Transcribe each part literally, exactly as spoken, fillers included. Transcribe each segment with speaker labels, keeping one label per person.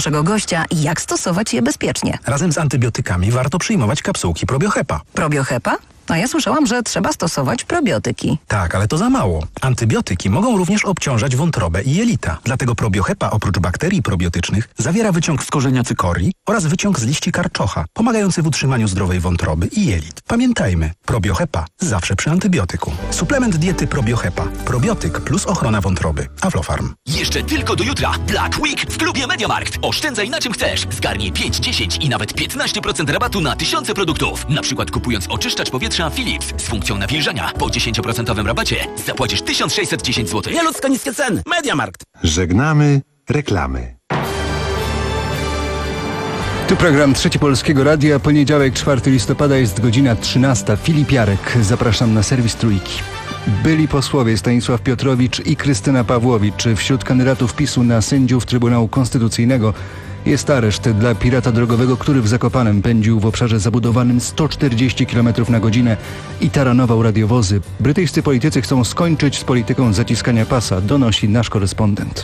Speaker 1: naszego gościa, jak stosować je bezpiecznie.
Speaker 2: Razem z antybiotykami warto przyjmować kapsułki Probiohepa.
Speaker 1: Probiohepa? A ja słyszałam, że trzeba stosować probiotyki.
Speaker 2: Tak, ale to za mało. Antybiotyki mogą również obciążać wątrobę i jelita. Dlatego Probiohepa oprócz bakterii probiotycznych zawiera wyciąg z korzenia cykorii oraz wyciąg z liści karczocha, pomagający w utrzymaniu zdrowej wątroby i jelit. Pamiętajmy, Probiohepa zawsze przy antybiotyku. Suplement diety Probiohepa. Probiotyk plus ochrona wątroby. Aflofarm.
Speaker 3: Jeszcze tylko do jutra. Black Week w klubie MediaMarkt. Oszczędzaj na czym chcesz. Zgarnij pięć, dziesięć i nawet piętnaście procent rabatu na tysiące produktów. Na przykład kupując oczyszczacz powietrza Philips z funkcją nawilżania po dziesięć procent rabacie zapłacisz tysiąc sześćset dziesięć złotych.
Speaker 4: Nieludzko niskie ceny. MediaMarkt.
Speaker 5: Żegnamy reklamy.
Speaker 6: Tu program Trzeci Polskiego Radia. Poniedziałek, czwartego listopada, jest godzina trzynasta. Filip Jarek. Zapraszam na serwis Trójki. Byli posłowie Stanisław Piotrowicz i Krystyna Pawłowicz. Wśród kandydatów PiSu na sędziów Trybunału Konstytucyjnego jest areszt dla pirata drogowego, który w Zakopanem pędził w obszarze zabudowanym sto czterdzieści kilometrów na godzinę i taranował radiowozy. Brytyjscy politycy chcą skończyć z polityką zaciskania pasa, donosi nasz korespondent.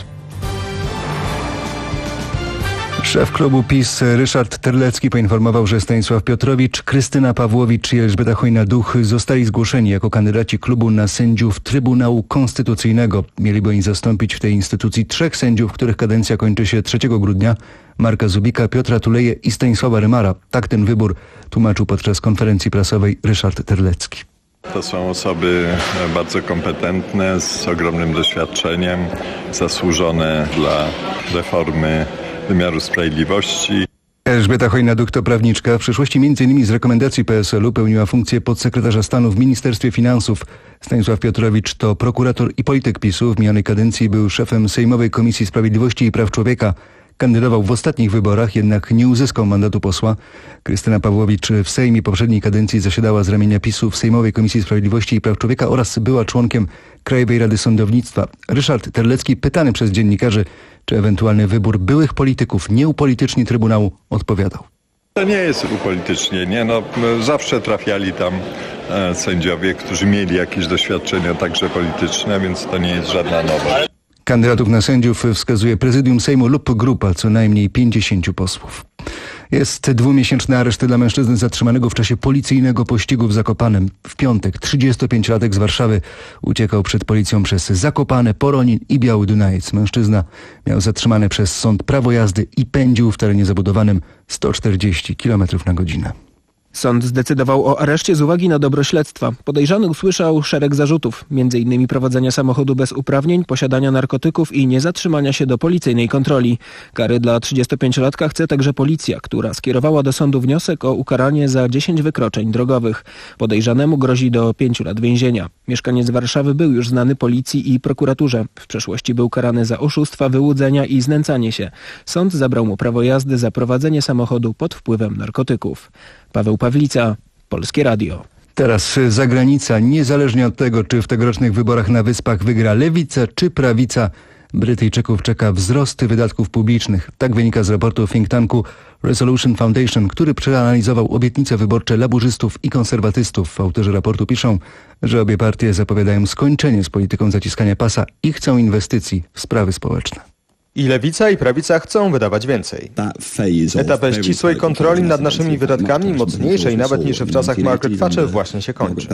Speaker 6: Szef klubu PiS Ryszard Terlecki poinformował, że Stanisław Piotrowicz, Krystyna Pawłowicz i Elżbieta Chojna-Duch zostali zgłoszeni jako kandydaci klubu na sędziów Trybunału Konstytucyjnego. Mieliby oni zastąpić w tej instytucji trzech sędziów, których kadencja kończy się trzeciego grudnia. Marka Zubika, Piotra Tuleje i Stanisława Rymara. Tak ten wybór tłumaczył podczas konferencji prasowej Ryszard Terlecki.
Speaker 7: To są osoby bardzo kompetentne, z ogromnym doświadczeniem, zasłużone dla reformy wymiaru sprawiedliwości.
Speaker 6: Elżbieta Chojna-Duch to prawniczka. W przeszłości między innymi z rekomendacji P S L u pełniła funkcję podsekretarza stanu w Ministerstwie Finansów. Stanisław Piotrowicz to prokurator i polityk PiSu. W mijanej kadencji był szefem Sejmowej Komisji Sprawiedliwości i Praw Człowieka. Kandydował w ostatnich wyborach, jednak nie uzyskał mandatu posła. Krystyna Pawłowicz w Sejmie poprzedniej kadencji zasiadała z ramienia PiSu w Sejmowej Komisji Sprawiedliwości i Praw Człowieka oraz była członkiem Krajowej Rady Sądownictwa. Ryszard Terlecki, pytany przez dziennikarzy, czy ewentualny wybór byłych polityków nie upolityczni Trybunału, odpowiadał.
Speaker 7: To nie jest upolitycznienie. No, zawsze trafiali tam e, sędziowie, którzy mieli jakieś doświadczenia także polityczne, więc to nie jest żadna nowość.
Speaker 6: Kandydatów na sędziów wskazuje prezydium Sejmu lub grupa co najmniej pięćdziesięciu posłów. Jest dwumiesięczny areszt dla mężczyzny zatrzymanego w czasie policyjnego pościgu w Zakopanem. W piątek trzydziestopięciolatek z Warszawy uciekał przed policją przez Zakopane, Poronin i Biały Dunajec. Mężczyzna miał zatrzymane przez sąd prawo jazdy i pędził w terenie zabudowanym sto czterdzieści kilometrów na godzinę.
Speaker 8: Sąd zdecydował o areszcie z uwagi na dobro śledztwa. Podejrzany usłyszał szereg zarzutów, między innymi prowadzenia samochodu bez uprawnień, posiadania narkotyków i niezatrzymania się do policyjnej kontroli. Kary dla trzydziestopięciolatka chce także policja, która skierowała do sądu wniosek o ukaranie za dziesięć wykroczeń drogowych. Podejrzanemu grozi do pięciu lat więzienia. Mieszkaniec Warszawy był już znany policji i prokuraturze. W przeszłości był karany za oszustwa, wyłudzenia i znęcanie się. Sąd zabrał mu prawo jazdy za prowadzenie samochodu pod wpływem narkotyków. Paweł Pawlica, Polskie Radio.
Speaker 6: Teraz zagranica. Niezależnie od tego, czy w tegorocznych wyborach na Wyspach wygra lewica czy prawica, Brytyjczyków czeka wzrost wydatków publicznych. Tak wynika z raportu think tanku Resolution Foundation, który przeanalizował obietnice wyborcze laburzystów i konserwatystów. Autorzy raportu piszą, że obie partie zapowiadają skończenie z polityką zaciskania pasa i chcą inwestycji w sprawy społeczne.
Speaker 9: I lewica i prawica chcą wydawać więcej. Etap ścisłej kontroli nad naszymi wydatkami, mocniejszej nawet niż w czasach Margaret Thatcher, właśnie się kończy.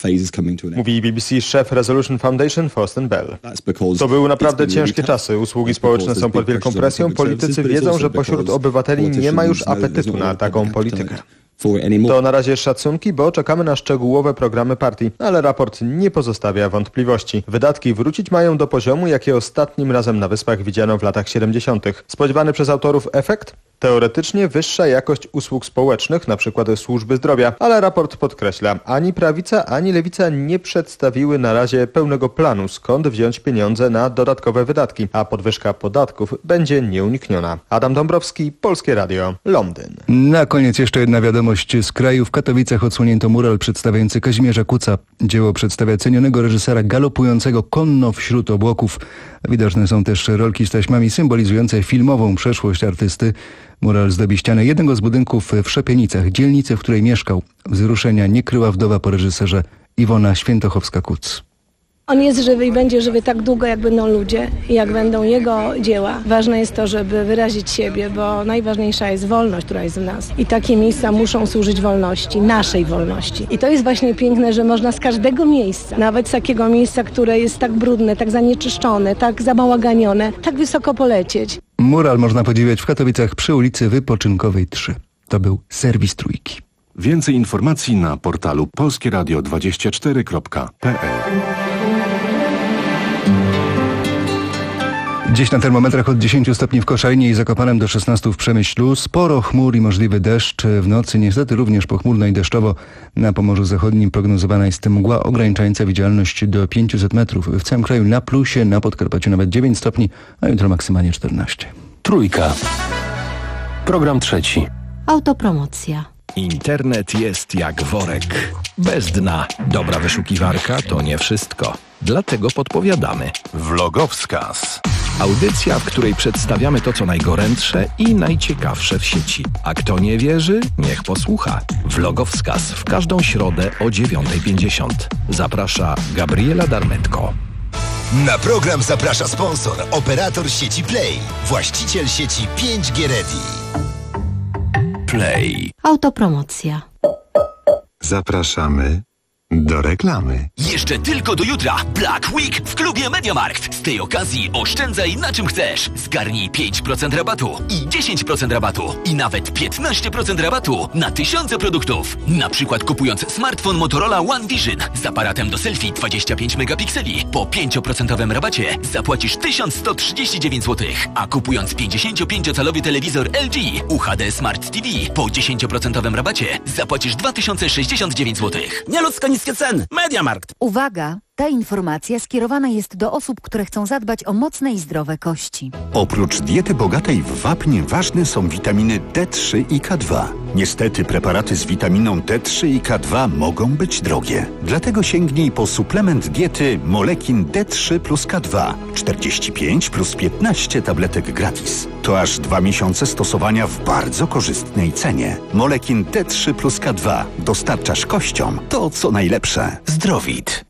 Speaker 9: Mówi B B C szef Resolution Foundation Forsten Bell. To były naprawdę ciężkie czasy. Usługi społeczne są pod wielką presją. Politycy wiedzą, że pośród obywateli nie ma już apetytu na taką politykę. To na razie szacunki, bo czekamy na szczegółowe programy partii, ale raport nie pozostawia wątpliwości. Wydatki wrócić mają do poziomu, jakie ostatnim razem na Wyspach widziano w latach siedemdziesiątych. Spodziewany przez autorów efekt? Teoretycznie wyższa jakość usług społecznych, np. służby zdrowia, ale raport podkreśla, ani prawica, ani lewica nie przedstawiły na razie pełnego planu, skąd wziąć pieniądze na dodatkowe wydatki, a podwyżka podatków będzie nieunikniona. Adam Dąbrowski, Polskie Radio, Londyn.
Speaker 6: Na koniec jeszcze jedna wiadomość z kraju. W Katowicach odsłonięto mural przedstawiający Kazimierza Kuca. Dzieło przedstawia cenionego reżysera galopującego konno wśród obłoków. Widoczne są też rolki z taśmami symbolizujące filmową przeszłość artysty. Mural zdobi ścianę jednego z budynków w Szopienicach, dzielnicy, w której mieszkał. Wzruszenia nie kryła wdowa po reżyserze Iwona Świętochowska-Kuc.
Speaker 10: On jest żywy i będzie żywy tak długo, jak będą ludzie i jak będą jego dzieła. Ważne jest to, żeby wyrazić siebie, bo najważniejsza jest wolność, która jest w nas. I takie miejsca muszą służyć wolności, naszej wolności. I to jest właśnie piękne, że można z każdego miejsca, nawet z takiego miejsca, które jest tak brudne, tak zanieczyszczone, tak zabałaganione, tak wysoko polecieć.
Speaker 6: Mural można podziwiać w Katowicach przy ulicy Wypoczynkowej trzy. To był serwis Trójki.
Speaker 5: Więcej informacji na portalu polskie radio dwadzieścia cztery kropka p l.
Speaker 6: Dziś na termometrach od dziesięciu stopni w Koszalinie i Zakopanem do szesnastu w Przemyślu. Sporo chmur i możliwy deszcz. W nocy niestety również pochmurno i deszczowo. Na Pomorzu Zachodnim prognozowana jest mgła ograniczająca widzialność do pięciuset metrów. W całym kraju na plusie, na Podkarpaciu nawet dziewięć stopni, a jutro maksymalnie czternaście.
Speaker 11: Trójka. Program trzeci.
Speaker 12: Autopromocja.
Speaker 13: Internet jest jak worek. Bez dna. Dobra wyszukiwarka to nie wszystko. Dlatego podpowiadamy.
Speaker 11: Vlogowskaz.
Speaker 13: Audycja, w której przedstawiamy to, co najgorętsze i najciekawsze w sieci. A kto nie wierzy, niech posłucha. Vlogowskaz w każdą środę o dziewiąta pięćdziesiąt. Zaprasza Gabriela Darmetko.
Speaker 14: Na program zaprasza sponsor, operator sieci Play, właściciel sieci pięć G Ready.
Speaker 11: Play.
Speaker 12: Autopromocja.
Speaker 5: Zapraszamy do reklamy.
Speaker 3: Jeszcze tylko do jutra Black Week w klubie MediaMarkt. Z tej okazji oszczędzaj na czym chcesz. Zgarnij pięć procent rabatu i dziesięć procent rabatu i nawet piętnaście procent rabatu na tysiące produktów. Na przykład kupując smartfon Motorola One Vision z aparatem do selfie dwadzieścia pięć megapikseli po pięć procent rabacie zapłacisz tysiąc sto trzydzieści dziewięć złotych, a kupując pięćdziesięciopięciocalowy telewizor L G U H D Smart T V po dziesięć procent rabacie zapłacisz dwa tysiące sześćdziesiąt dziewięć złotych.
Speaker 4: Nieludzko niskie ceny. MediaMarkt.
Speaker 15: Uwaga! Ta informacja skierowana jest do osób, które chcą zadbać o mocne i zdrowe kości.
Speaker 16: Oprócz diety bogatej w wapń ważne są witaminy D trzy i K dwa. Niestety preparaty z witaminą D trzy i K dwa mogą być drogie. Dlatego sięgnij po suplement diety Molekin D trzy plus K dwa. czterdzieści pięć plus piętnaście tabletek gratis. To aż dwa miesiące stosowania w bardzo korzystnej cenie. Molekin D trzy plus K dwa. Dostarczasz kościom to, co najlepsze. Zdrowit.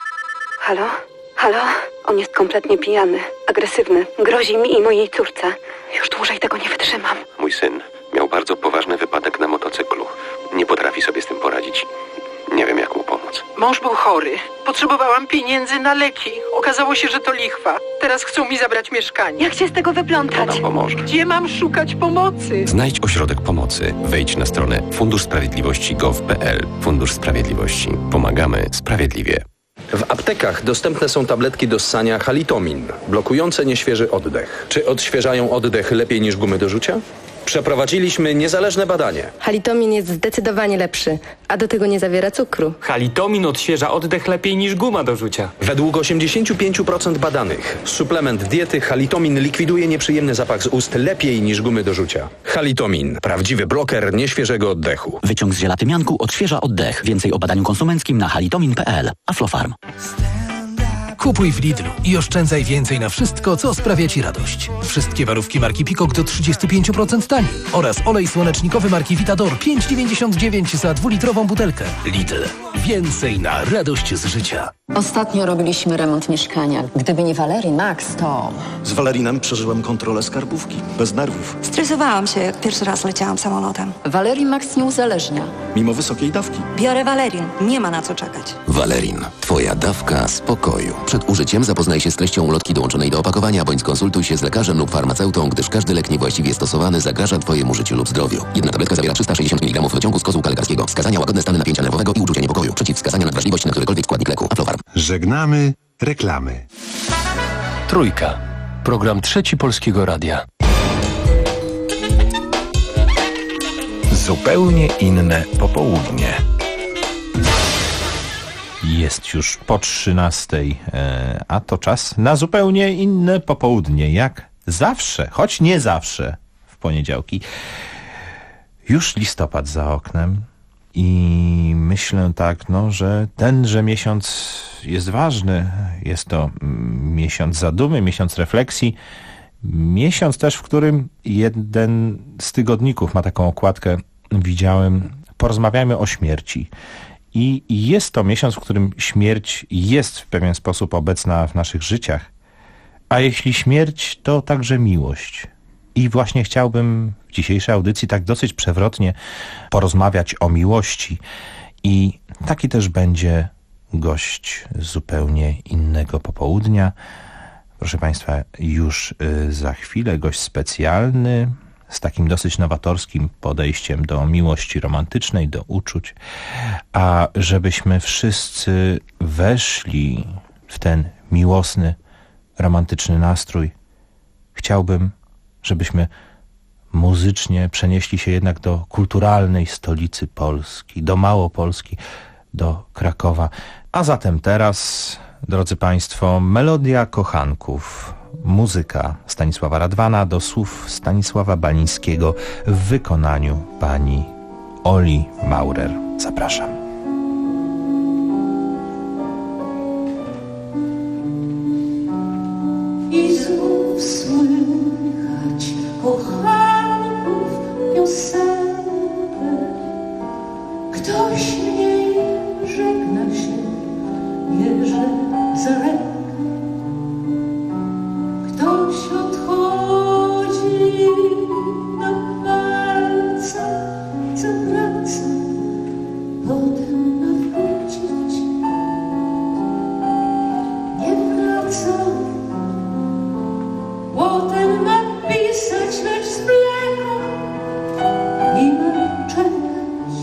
Speaker 17: Halo? Halo? On jest kompletnie pijany, agresywny, grozi mi i mojej córce. Już dłużej tego nie wytrzymam.
Speaker 18: Mój syn miał bardzo poważny wypadek na motocyklu. Nie potrafi sobie z tym poradzić. Nie wiem, jak mu pomóc.
Speaker 19: Mąż był chory. Potrzebowałam pieniędzy na leki. Okazało się, że to lichwa. Teraz chcą mi zabrać mieszkanie.
Speaker 17: Jak się z tego wyplątać?
Speaker 18: To nam pomoże.
Speaker 19: Gdzie mam szukać pomocy?
Speaker 18: Znajdź ośrodek pomocy. Wejdź na stronę fundusz sprawiedliwości kropka gov kropka p l. Fundusz Sprawiedliwości. Pomagamy sprawiedliwie.
Speaker 20: W aptekach dostępne są tabletki do ssania Halitomin, blokujące nieświeży oddech. Czy odświeżają oddech lepiej niż gumy do rzucia? Przeprowadziliśmy niezależne badanie.
Speaker 17: Halitomin jest zdecydowanie lepszy, a do tego nie zawiera cukru.
Speaker 21: Halitomin odświeża oddech lepiej niż guma do rzucia.
Speaker 20: Według osiemdziesiąt pięć procent badanych suplement diety Halitomin likwiduje nieprzyjemny zapach z ust lepiej niż gumy do rzucia. Halitomin. Prawdziwy bloker nieświeżego oddechu.
Speaker 3: Wyciąg z ziela tymianku odświeża oddech. Więcej o badaniu konsumenckim na halitomin kropka p l. Aflofarm.
Speaker 22: Kupuj w Lidlu i oszczędzaj więcej na wszystko, co sprawia Ci radość. Wszystkie warówki marki Peacock do trzydzieści pięć procent taniej oraz olej słonecznikowy marki Vitador pięć dziewięćdziesiąt dziewięć za dwulitrową butelkę. Lidl. Więcej na radość z życia.
Speaker 23: Ostatnio robiliśmy remont mieszkania. Gdyby nie Valerii Max, to...
Speaker 24: Z Valerinem przeżyłem kontrolę skarbówki. Bez nerwów.
Speaker 25: Stresowałam się, jak pierwszy raz leciałam samolotem.
Speaker 23: Valerii Max nie uzależnia.
Speaker 24: Mimo wysokiej dawki.
Speaker 25: Biorę Valerin. Nie ma na co czekać.
Speaker 26: Valerin. Twoja dawka spokoju. Przed użyciem zapoznaj się z treścią ulotki dołączonej do opakowania, bądź skonsultuj się z lekarzem lub farmaceutą, gdyż każdy lek niewłaściwie stosowany zagraża Twojemu życiu lub zdrowiu. Jedna tabletka zawiera trzysta sześćdziesiąt miligramów wyciągu z kozłka lekarskiego. Wskazania: łagodne stany napięcia nerwowego i uczucia niepokoju. Przeciwwskazania: nadwrażliwość na którykolwiek składnik leku. Aflofarm.
Speaker 5: Żegnamy reklamy.
Speaker 11: Trójka. Program Trzeci Polskiego Radia.
Speaker 13: Zupełnie inne popołudnie.
Speaker 27: Jest już po trzynastej, a to czas na zupełnie inne popołudnie, jak zawsze, choć nie zawsze w poniedziałki. Już listopad za oknem i myślę tak, no, że tenże miesiąc jest ważny. Jest to miesiąc zadumy, miesiąc refleksji, miesiąc też, w którym jeden z tygodników ma taką okładkę, widziałem, porozmawiajmy o śmierci. I jest to miesiąc, w którym śmierć jest w pewien sposób obecna w naszych życiach. A jeśli śmierć, to także miłość. I właśnie chciałbym w dzisiejszej audycji tak dosyć przewrotnie porozmawiać o miłości. I taki też będzie gość z zupełnie innego popołudnia. Proszę Państwa, już za chwilę gość specjalny z takim dosyć nowatorskim podejściem do miłości romantycznej, do uczuć. A żebyśmy wszyscy weszli w ten miłosny, romantyczny nastrój, chciałbym, żebyśmy muzycznie przenieśli się jednak do kulturalnej stolicy Polski, do Małopolski, do Krakowa. A zatem teraz, drodzy Państwo, melodia kochanków, muzyka Stanisława Radwana do słów Stanisława Balińskiego w wykonaniu pani Oli Maurer. Zapraszam.
Speaker 1: I znów słychać kochanków piosenkę. Ktoś mnie żegna się, bierze za rękę. Ktoś odchodzi na palcach, co wraca, potem nawrócić nie wraca. Potem napisać, lecz zwlekam i mam czekać,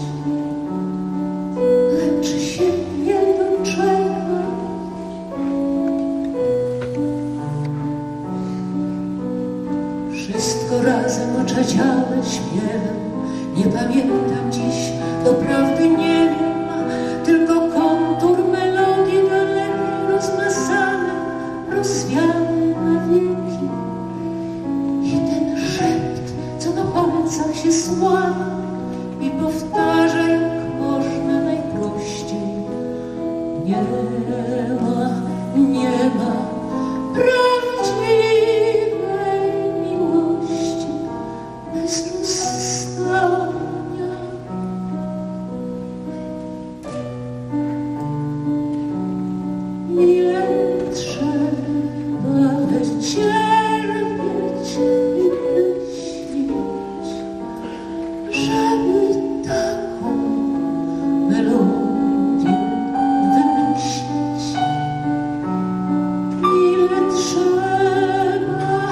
Speaker 1: lecz się nie doczekam. Wszystko razem oczadziałe śpiewem, nie pamiętam dziś, doprawdy nie wiem, tylko kontur melodii dalekiej rozmazany, rozwiany na wieki. I ten szept, co na palcach się słania i powtarza, jak można najprościej. Nie ma, nie ma prawdziwej miłości bez rozstania. Ile trzeba wycierpieć i myśleć, żeby taką melodię wymyślić. Ile trzeba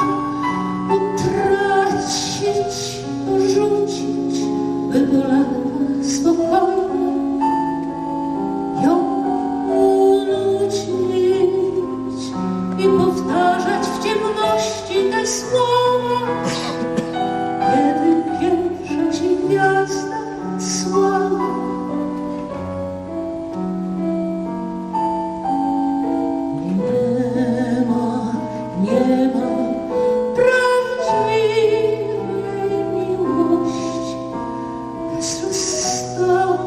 Speaker 1: utracić, porzucić, by po latach spokojnie ją unucić i powtarzać w ciemności te słowa, kiedy pierwsza się gwiazda słała. Nie ma, nie ma prawdziwej miłości bez rozstania.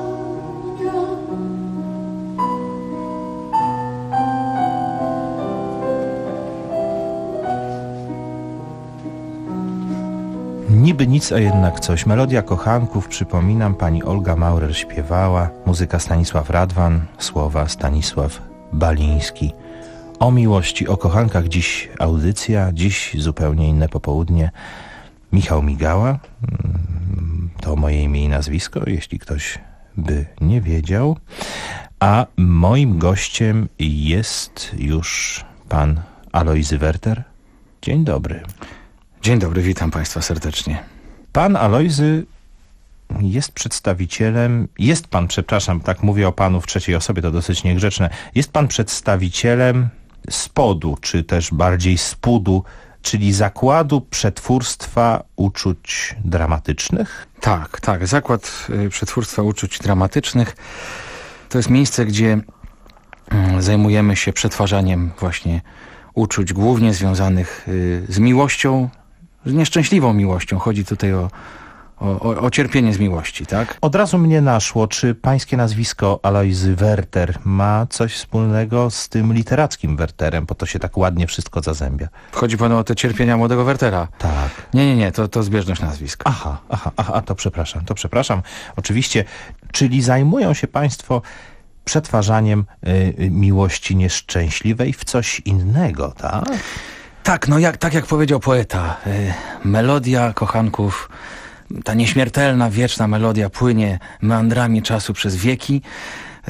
Speaker 27: Niby nic, a jednak coś. Melodia kochanków, przypominam, pani Olga Maurer śpiewała, muzyka Stanisław Radwan, słowa Stanisław Baliński. O miłości, o kochankach dziś audycja, dziś zupełnie inne popołudnie. Michał Migała, to moje imię i nazwisko, jeśli ktoś by nie wiedział. A moim gościem jest już pan Alojzy Werter. Dzień dobry.
Speaker 2: Dzień dobry, witam Państwa serdecznie.
Speaker 27: Pan Alojzy jest przedstawicielem, jest pan, przepraszam, tak mówię o panu w trzeciej osobie, to dosyć niegrzeczne, jest pan przedstawicielem spodu, czy też bardziej spudu, czyli Zakładu Przetwórstwa Uczuć Dramatycznych?
Speaker 2: Tak, tak, Zakład Przetwórstwa Uczuć Dramatycznych to jest miejsce, gdzie zajmujemy się przetwarzaniem właśnie uczuć, głównie związanych z miłością, z nieszczęśliwą miłością. Chodzi tutaj o, o, o cierpienie z miłości, tak?
Speaker 27: Od razu mnie naszło, czy pańskie nazwisko Alojzy Werter ma coś wspólnego z tym literackim Werterem, bo to się tak ładnie wszystko zazębia.
Speaker 2: Chodzi panu o te cierpienia młodego Wertera?
Speaker 27: Tak.
Speaker 2: Nie, nie, nie, to, to zbieżność nazwisk.
Speaker 27: Aha, aha, aha, to przepraszam, to przepraszam. Oczywiście Czyli zajmują się państwo przetwarzaniem y, miłości nieszczęśliwej w coś innego, tak?
Speaker 2: Tak, no jak, tak jak powiedział poeta, y, melodia kochanków, ta nieśmiertelna, wieczna melodia płynie meandrami czasu przez wieki. Y,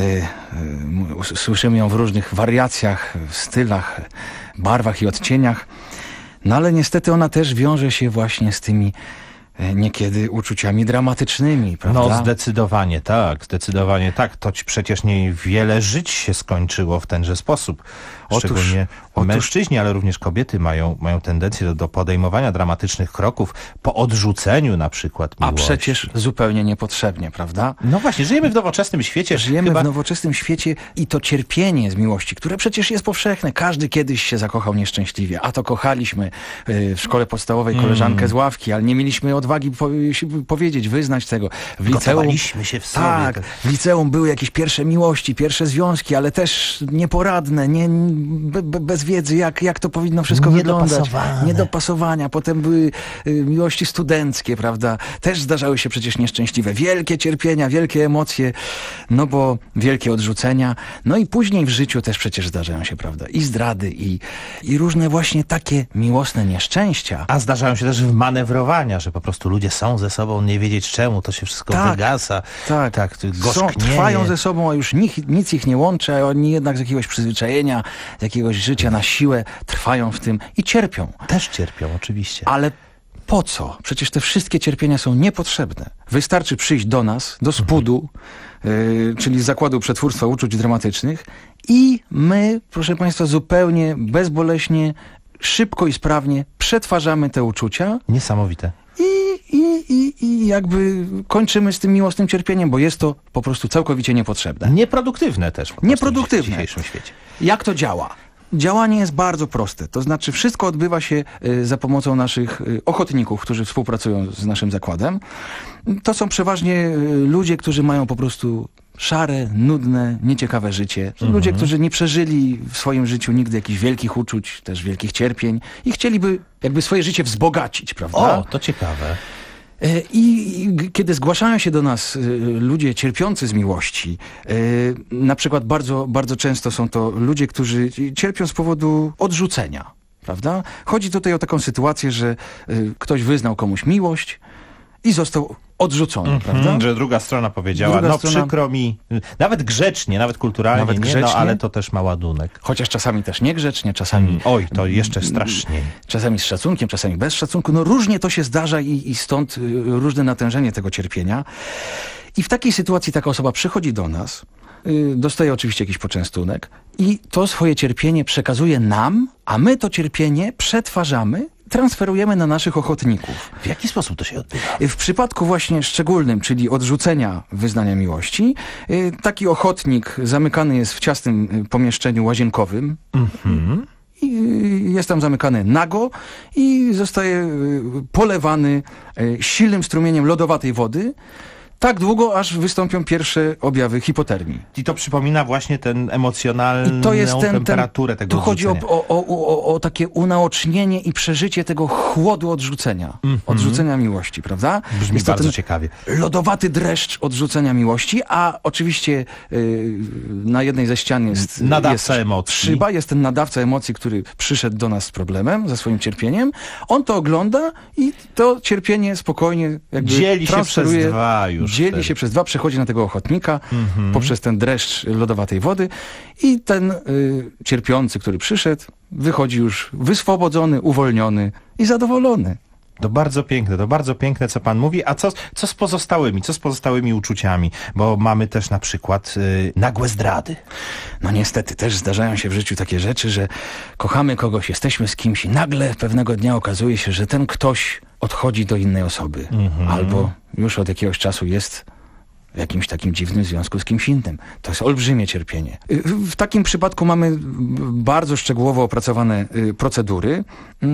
Speaker 2: y, słyszymy ją w różnych wariacjach, w stylach, barwach i odcieniach. No ale niestety ona też wiąże się właśnie z tymi niekiedy uczuciami dramatycznymi, prawda?
Speaker 27: No zdecydowanie tak, zdecydowanie tak. To ci przecież nie wiele żyć się skończyło w tenże sposób.
Speaker 2: Otóż,
Speaker 27: Szczególnie
Speaker 2: otóż...
Speaker 27: mężczyźni, ale również kobiety mają, mają tendencję do, do podejmowania dramatycznych kroków po odrzuceniu na przykład miłości.
Speaker 2: A przecież zupełnie niepotrzebnie, prawda?
Speaker 27: No właśnie, żyjemy w nowoczesnym świecie.
Speaker 2: Żyjemy
Speaker 27: chyba...
Speaker 2: w nowoczesnym świecie i to cierpienie z miłości, które przecież jest powszechne. Każdy kiedyś się zakochał nieszczęśliwie. A to kochaliśmy y, w szkole podstawowej koleżankę mm. z ławki, ale nie mieliśmy odwagi po, powiedzieć, wyznać tego. W liceum
Speaker 27: się w sobie.
Speaker 2: Tak, w liceum były jakieś pierwsze miłości, pierwsze związki, ale też nieporadne, nie, be, be, bez wiedzy, jak, jak to powinno wszystko wyglądać. Niedopasowania. Potem były y, miłości studenckie, prawda? Też zdarzały się przecież nieszczęśliwe. Wielkie cierpienia, wielkie emocje, no bo wielkie odrzucenia. No i później w życiu też przecież zdarzają się, prawda? I zdrady, i, i różne właśnie takie miłosne nieszczęścia.
Speaker 27: A zdarzają się też manewrowania, że po prostu ludzie są ze sobą, nie wiedzieć czemu, to się wszystko
Speaker 2: tak,
Speaker 27: wygasa.
Speaker 2: Tak,
Speaker 27: tak
Speaker 2: są, trwają ze sobą, a już nic, nic ich nie łączy, a oni jednak z jakiegoś przyzwyczajenia, z jakiegoś życia na siłę trwają w tym i cierpią.
Speaker 27: Też cierpią, oczywiście.
Speaker 2: Ale po co? Przecież te wszystkie cierpienia są niepotrzebne. Wystarczy przyjść do nas, do spudu, yy, czyli z Zakładu Przetwórstwa Uczuć Dramatycznych i my, proszę państwa, zupełnie bezboleśnie, szybko i sprawnie przetwarzamy te uczucia.
Speaker 27: Niesamowite.
Speaker 2: I, i, i, i jakby kończymy z tym miłosnym cierpieniem, bo jest to po prostu całkowicie niepotrzebne.
Speaker 27: Nieproduktywne też.
Speaker 2: Nieproduktywne.
Speaker 27: W dzisiejszym świecie.
Speaker 2: Jak to działa? Działanie jest bardzo proste. To znaczy wszystko odbywa się y, za pomocą naszych y, ochotników, którzy współpracują z naszym zakładem. To są przeważnie y, ludzie, którzy mają po prostu szare, nudne, nieciekawe życie. Mhm. Ludzie, którzy nie przeżyli w swoim życiu nigdy jakichś wielkich uczuć, też wielkich cierpień i chcieliby jakby swoje życie wzbogacić, prawda?
Speaker 27: O, to ciekawe.
Speaker 2: I, I kiedy zgłaszają się do nas y, ludzie cierpiący z miłości, y, na przykład bardzo, bardzo często są to ludzie, którzy cierpią z powodu odrzucenia, prawda? Chodzi tutaj o taką sytuację, że y, ktoś wyznał komuś miłość i został odrzucony, mm-hmm, prawda?
Speaker 27: Że druga strona powiedziała,
Speaker 2: druga
Speaker 27: no
Speaker 2: strona...
Speaker 27: przykro mi, nawet grzecznie, nawet kulturalnie,
Speaker 2: nawet
Speaker 27: nie,
Speaker 2: grzecznie,
Speaker 27: no, ale to też ma ładunek.
Speaker 2: Chociaż czasami też niegrzecznie, czasami...
Speaker 27: Mm, oj, to jeszcze straszniej.
Speaker 2: Czasami z szacunkiem, czasami bez szacunku. No różnie to się zdarza i, i stąd y, różne natężenie tego cierpienia. I w takiej sytuacji taka osoba przychodzi do nas, y, dostaje oczywiście jakiś poczęstunek i to swoje cierpienie przekazuje nam, a my to cierpienie przetwarzamy, transferujemy na naszych ochotników.
Speaker 27: W jaki sposób to się odbywa?
Speaker 2: W przypadku właśnie szczególnym, czyli odrzucenia wyznania miłości, taki ochotnik zamykany jest w ciasnym pomieszczeniu łazienkowym. Mhm. I jest tam zamykany nago i zostaje polewany silnym strumieniem lodowatej wody, tak długo, aż wystąpią pierwsze objawy hipotermii.
Speaker 27: I to przypomina właśnie ten emocjonalną I to jest ten,
Speaker 2: temperaturę
Speaker 27: ten, tego
Speaker 2: Tu chodzi o, o, o, o, o takie unaocznienie i przeżycie tego chłodu odrzucenia. Mm-hmm. Odrzucenia miłości, prawda?
Speaker 27: Brzmi
Speaker 2: jest
Speaker 27: bardzo
Speaker 2: to ten
Speaker 27: ciekawie.
Speaker 2: Lodowaty dreszcz odrzucenia miłości, a oczywiście yy, na jednej ze ścian jest
Speaker 27: nadawca
Speaker 2: jest
Speaker 27: emocji.
Speaker 2: Szyba, jest ten nadawca emocji, który przyszedł do nas z problemem, ze swoim cierpieniem. On to ogląda i to cierpienie spokojnie jakby
Speaker 27: dzieli się
Speaker 2: przez
Speaker 27: dwa już.
Speaker 2: Dzieli
Speaker 27: wtedy.
Speaker 2: się przez dwa, przechodzi na tego ochotnika mm-hmm. poprzez ten dreszcz lodowatej wody i ten y, cierpiący, który przyszedł, wychodzi już wyswobodzony, uwolniony i zadowolony.
Speaker 27: To bardzo piękne, to bardzo piękne, co pan mówi. A co, co z pozostałymi? Co z pozostałymi uczuciami? Bo mamy też na przykład y, nagłe zdrady.
Speaker 2: No niestety, też zdarzają się w życiu takie rzeczy, że kochamy kogoś, jesteśmy z kimś i nagle pewnego dnia okazuje się, że ten ktoś odchodzi do innej osoby. Mm-hmm. Albo już od jakiegoś czasu jest w jakimś takim dziwnym związku z kimś innym. To jest olbrzymie cierpienie. W takim przypadku mamy bardzo szczegółowo opracowane procedury,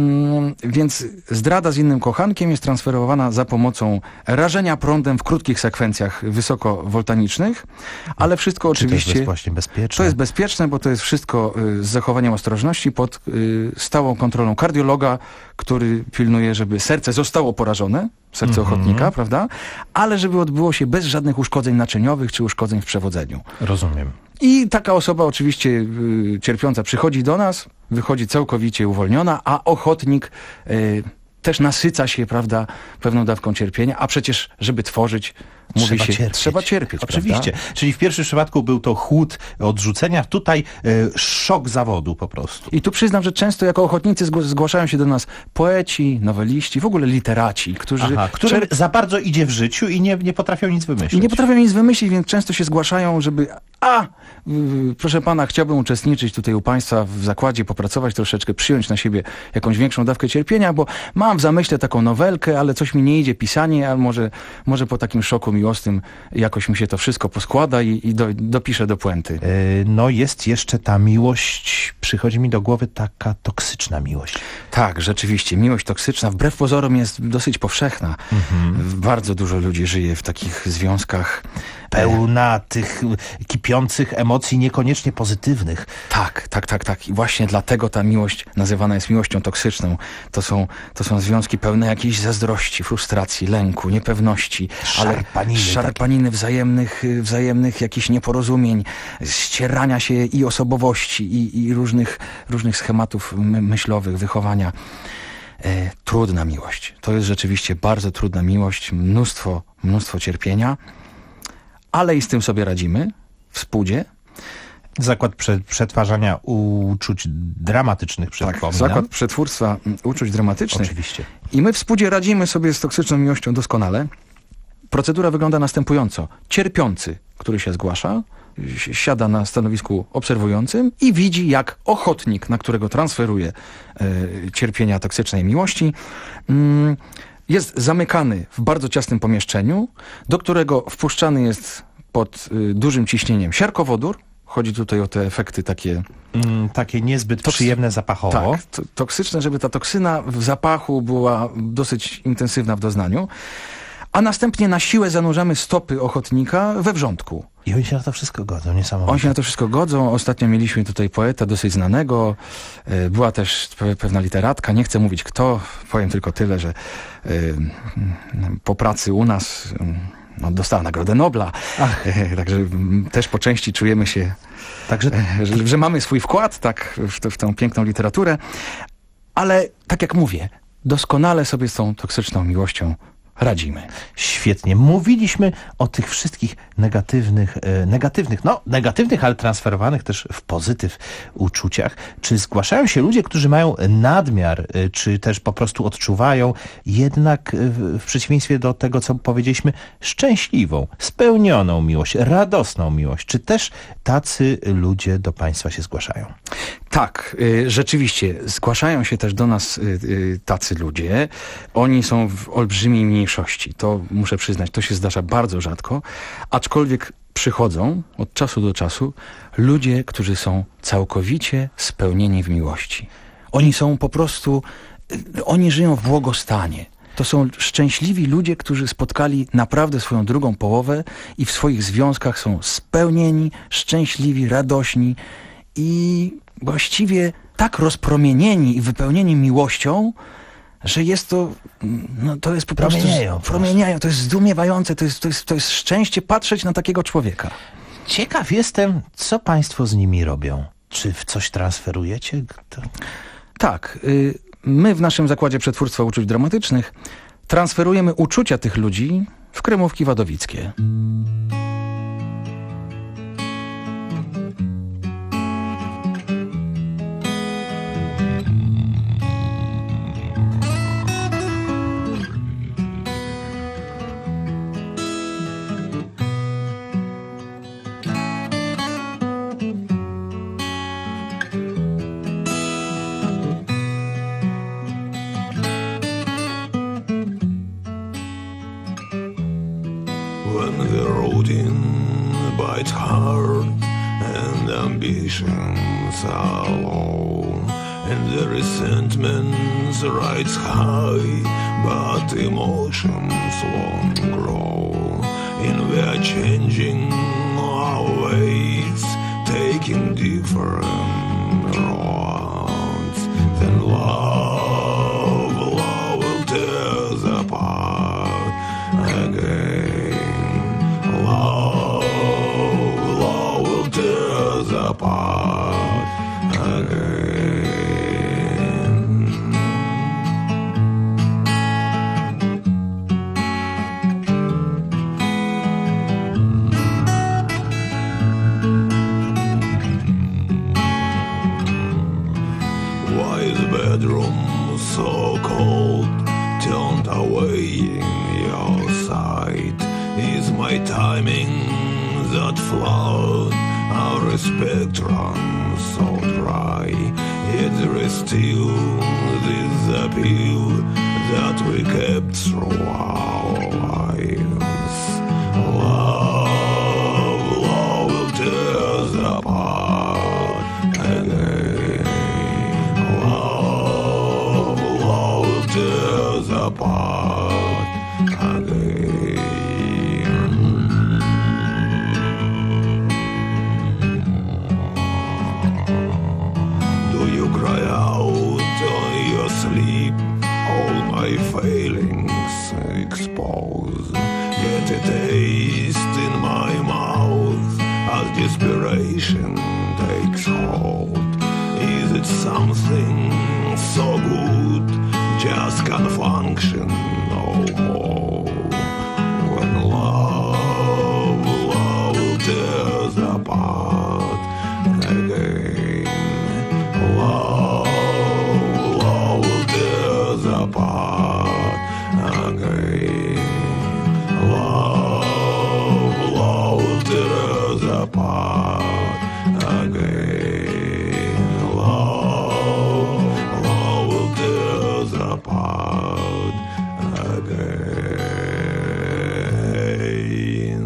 Speaker 2: więc zdrada z innym kochankiem jest transferowana za pomocą rażenia prądem w krótkich sekwencjach wysokowoltanicznych, ale wszystko
Speaker 27: Czy
Speaker 2: oczywiście...
Speaker 27: to jest właśnie bezpieczne?
Speaker 2: To jest bezpieczne, bo to jest wszystko z zachowaniem ostrożności pod stałą kontrolą kardiologa, który pilnuje, żeby serce zostało porażone, serce
Speaker 27: Mhm.
Speaker 2: ochotnika, prawda? Ale żeby odbyło się bez żadnych uszkodzeń naczyniowych czy uszkodzeń w przewodzeniu.
Speaker 27: Rozumiem.
Speaker 2: I taka osoba oczywiście y, cierpiąca przychodzi do nas, wychodzi całkowicie uwolniona, a ochotnik y, też nasyca się, prawda, pewną dawką cierpienia, a przecież, żeby tworzyć, mówi
Speaker 27: Trzeba
Speaker 2: się,
Speaker 27: cierpieć.
Speaker 2: trzeba cierpieć.
Speaker 27: Oczywiście.
Speaker 2: Prawda?
Speaker 27: Czyli w pierwszym przypadku był to chłód odrzucenia, tutaj y, szok zawodu po prostu.
Speaker 2: I tu przyznam, że często jako ochotnicy zgł- zgłaszają się do nas poeci, noweliści, w ogóle literaci, którzy...
Speaker 27: Aha, którym
Speaker 2: czer-
Speaker 27: za bardzo idzie w życiu i nie, nie potrafią nic wymyślić.
Speaker 2: I nie potrafią nic wymyślić, więc często się zgłaszają, żeby a, y, proszę pana, chciałbym uczestniczyć tutaj u państwa w zakładzie, popracować troszeczkę, przyjąć na siebie jakąś większą dawkę cierpienia, bo mam w zamyśle taką nowelkę, ale coś mi nie idzie pisanie, a może, może po takim szoku miłosnym jakoś mi się to wszystko poskłada i, i do, dopiszę do puenty.
Speaker 27: Yy, no jest jeszcze ta miłość, przychodzi mi do głowy taka toksyczna miłość.
Speaker 2: Tak, rzeczywiście, miłość toksyczna wbrew pozorom jest dosyć powszechna.
Speaker 27: Mhm.
Speaker 2: Bardzo dużo ludzi żyje w takich związkach.
Speaker 27: Pełna tych kipiących emocji niekoniecznie pozytywnych.
Speaker 2: Tak, tak, tak, tak. I właśnie dlatego ta miłość nazywana jest miłością toksyczną. To są, to są związki pełne jakiejś zazdrości, frustracji, lęku, niepewności,
Speaker 27: Szarpaniny,
Speaker 2: ale szarpaniny wzajemnych, wzajemnych jakichś nieporozumień, ścierania się i osobowości, i, i różnych, różnych schematów my, myślowych, wychowania. E, trudna miłość. To jest rzeczywiście bardzo trudna miłość, mnóstwo, mnóstwo cierpienia, ale i z tym sobie radzimy w Spódzie.
Speaker 27: Zakład prze, przetwarzania uczuć dramatycznych, przypominam.
Speaker 2: Tak, Zakład Przetwórstwa Uczuć Dramatycznych.
Speaker 27: Oczywiście.
Speaker 2: I my w Spódzie radzimy sobie z toksyczną miłością doskonale. Procedura wygląda następująco. Cierpiący, który się zgłasza, siada na stanowisku obserwującym i widzi, jak ochotnik, na którego transferuje e, cierpienia toksycznej miłości, mm, jest zamykany w bardzo ciasnym pomieszczeniu, do którego wpuszczany jest pod y, dużym ciśnieniem siarkowodór. Chodzi tutaj o te efekty takie...
Speaker 27: Mm, takie niezbyt
Speaker 2: Toks-
Speaker 27: przyjemne zapachowo.
Speaker 2: Tak, to, toksyczne, żeby ta toksyna w zapachu była dosyć intensywna w doznaniu. A następnie na siłę zanurzamy stopy ochotnika we wrzątku.
Speaker 27: I oni się na to wszystko godzą, niesamowite.
Speaker 2: Oni się na to wszystko godzą. Ostatnio mieliśmy tutaj poeta dosyć znanego. E, Była też pe- pewna literatka. Nie chcę mówić kto. Powiem tylko tyle, że e, po pracy u nas e, no, dostała Nagrodę Nobla. E, Także m, też po części czujemy się,
Speaker 27: Także...
Speaker 2: e, że, że mamy swój wkład tak, w, t- w tę piękną literaturę. Ale tak jak mówię, doskonale sobie z tą toksyczną miłością radzimy.
Speaker 27: Świetnie. Mówiliśmy o tych wszystkich negatywnych, e, negatywnych, no negatywnych, ale transferowanych też w pozytyw uczuciach. Czy zgłaszają się ludzie, którzy mają nadmiar, e, czy też po prostu odczuwają jednak e, w, w przeciwieństwie do tego, co powiedzieliśmy, szczęśliwą, spełnioną miłość, radosną miłość? Czy też tacy ludzie do państwa się zgłaszają?
Speaker 2: Tak, y, rzeczywiście. Zgłaszają się też do nas y, y, tacy ludzie. Oni są w olbrzymiej mniejszości. To muszę przyznać, to się zdarza bardzo rzadko. Aczkolwiek przychodzą od czasu do czasu ludzie, którzy są całkowicie spełnieni w miłości. Oni są po prostu, y, oni żyją w błogostanie. To są szczęśliwi ludzie, którzy spotkali naprawdę swoją drugą połowę i w swoich związkach są spełnieni, szczęśliwi, radośni i właściwie tak rozpromienieni i wypełnieni miłością, że jest to, no to jest po prostu,
Speaker 27: Promieniają.
Speaker 2: promieniają, to jest zdumiewające, to jest, to jest, to jest szczęście patrzeć na takiego człowieka.
Speaker 27: Ciekaw jestem, co państwo z nimi robią. Czy w coś transferujecie? To...
Speaker 2: Tak, y, my w naszym Zakładzie Przetwórstwa Uczuć Dramatycznych transferujemy uczucia tych ludzi w kremówki wadowickie.
Speaker 6: When the routine bites hard and ambitions are low, and the resentment rides high, but emotions won't grow. And we are changing our ways, taking different roads. Then love, love will tear us apart. my timing that flood our spectrum so dry. Yet there is still this appeal that we kept through our lives. Love, love will tear us apart again. Love, love will tear us apart again. Do you cry out on your sleep? All my failings expose. Get a taste in my mouth as desperation takes hold. Is it something so good just can't function no more? When love, love tears apart again. Love, love tears apart again. Love, love tears apart again. Love, love tears apart again.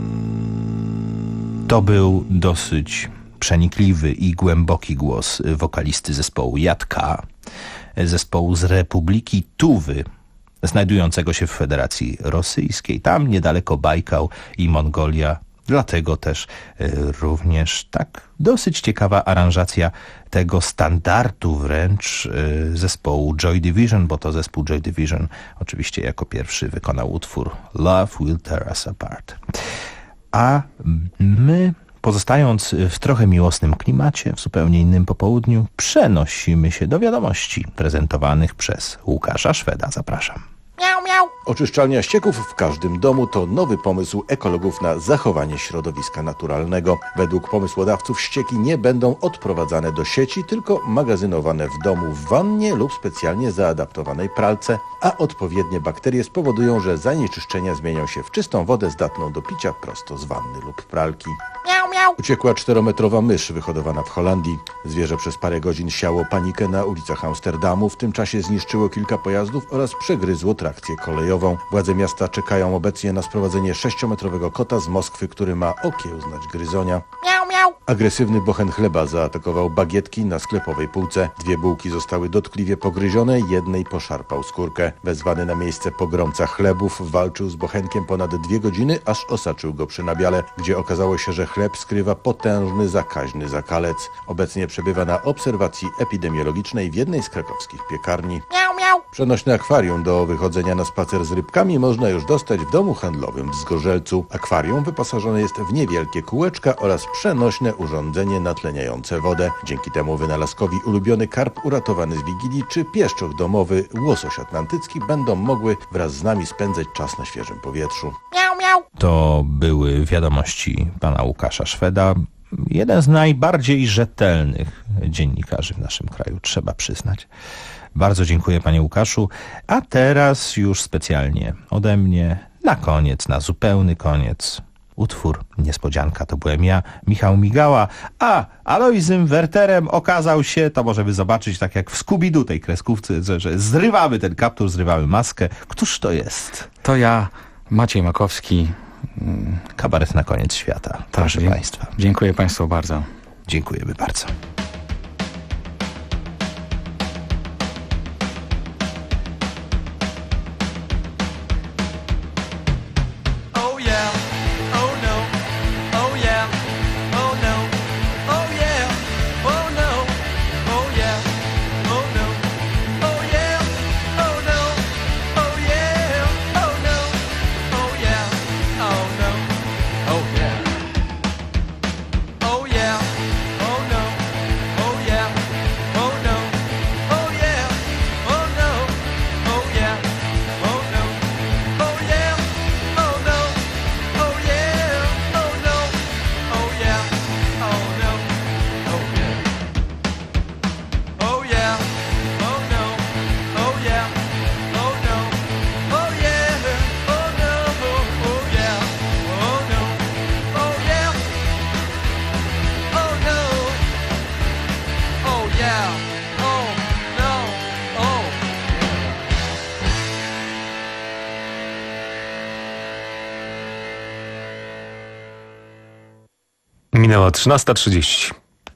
Speaker 27: To był dosyć przenikliwy i głęboki głos wokalisty zespołu Jadka, zespołu z Republiki Tuwy, znajdującego się w Federacji Rosyjskiej. Tam niedaleko Bajkał i Mongolia. Dlatego też również tak dosyć ciekawa aranżacja tego standardu wręcz zespołu Joy Division, bo to zespół Joy Division oczywiście jako pierwszy wykonał utwór Love Will Tear Us Apart. A my, pozostając w trochę miłosnym klimacie, w zupełnie innym popołudniu, przenosimy się do wiadomości prezentowanych przez Łukasza Szweda. Zapraszam.
Speaker 4: Miau, miau. Oczyszczalnia ścieków w każdym domu to nowy pomysł ekologów na zachowanie środowiska naturalnego. Według pomysłodawców ścieki nie będą odprowadzane do sieci, tylko magazynowane w domu w wannie lub specjalnie zaadaptowanej pralce, a odpowiednie bakterie spowodują, że zanieczyszczenia zmienią się w czystą wodę zdatną do picia prosto z wanny lub pralki. Miau, miau. Uciekła czterometrowa mysz wyhodowana w Holandii. Zwierzę przez parę godzin siało panikę na ulicach Amsterdamu, w tym czasie zniszczyło kilka pojazdów oraz przegryzło trakcję kolejową. Władze miasta czekają obecnie na sprowadzenie sześciometrowego kota z Moskwy, który ma okiełznać gryzonia. Miau, miau. Agresywny bochen chleba zaatakował bagietki na sklepowej półce. Dwie bułki zostały dotkliwie pogryzione, jednej poszarpał skórkę. Wezwany na miejsce pogromca chlebów walczył z bochenkiem ponad dwie godziny, aż osaczył go przy nabiale, gdzie okazało się, że chleb skrywa potężny, zakaźny zakalec. Obecnie przebywa na obserwacji epidemiologicznej w jednej z krakowskich piekarni. Miau, miau. Przenośne akwarium do wychodzenia na spacer z rybkami można już dostać w domu handlowym w Zgorzelcu. Akwarium wyposażone jest w niewielkie kółeczka oraz przenośne urządzenie natleniające wodę. Dzięki temu wynalazkowi ulubiony karp uratowany z Wigilii czy pieszczoch domowy, łosoś atlantycki będą mogły wraz z nami spędzać czas na świeżym powietrzu. Miau, miau.
Speaker 27: To były wiadomości pana Łukasza Szweda. Jeden z najbardziej rzetelnych dziennikarzy w naszym kraju, trzeba przyznać. Bardzo dziękuję panie Łukaszu. A teraz już specjalnie ode mnie, na koniec, na zupełny koniec, utwór Niespodzianka. To byłem ja, Michał Migała, a Alojzym Werterem okazał się, to możemy zobaczyć tak jak w Scooby-Doo tej kreskówce, że, że zrywamy ten kaptur, zrywamy maskę. Któż to jest?
Speaker 2: To ja, Maciej Makowski.
Speaker 27: Kabaret na koniec świata, proszę
Speaker 2: tak,
Speaker 27: państwa.
Speaker 2: Dziękuję państwu bardzo.
Speaker 27: Dziękujemy bardzo.
Speaker 7: Oh Minęła trzynasta trzydzieści.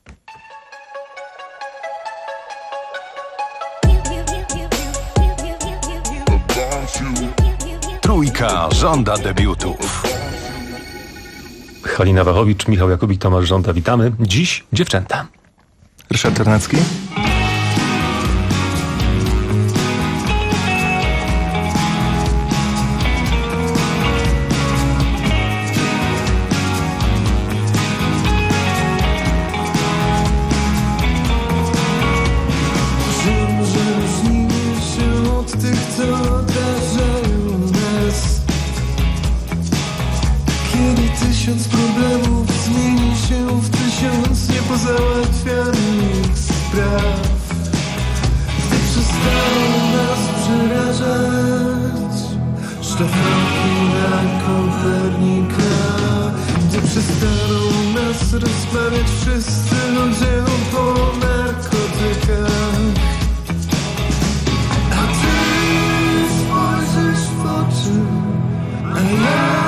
Speaker 11: Trójka żąda debiutów.
Speaker 7: Halina Wachowicz, Michał Jakubik, Tomasz Żąda, witamy. Dziś dziewczęta.
Speaker 27: Ryszard Czarnecki.
Speaker 6: Tysiąc problemów zmieni się w tysiąc niepozałatwianych spraw. Gdy przestaną nas przerażać szlafroki na Kopernika, gdy przestaną nas rozmawiać wszyscy ludzie po narkotykach, a ty spojrzysz w oczy, a ja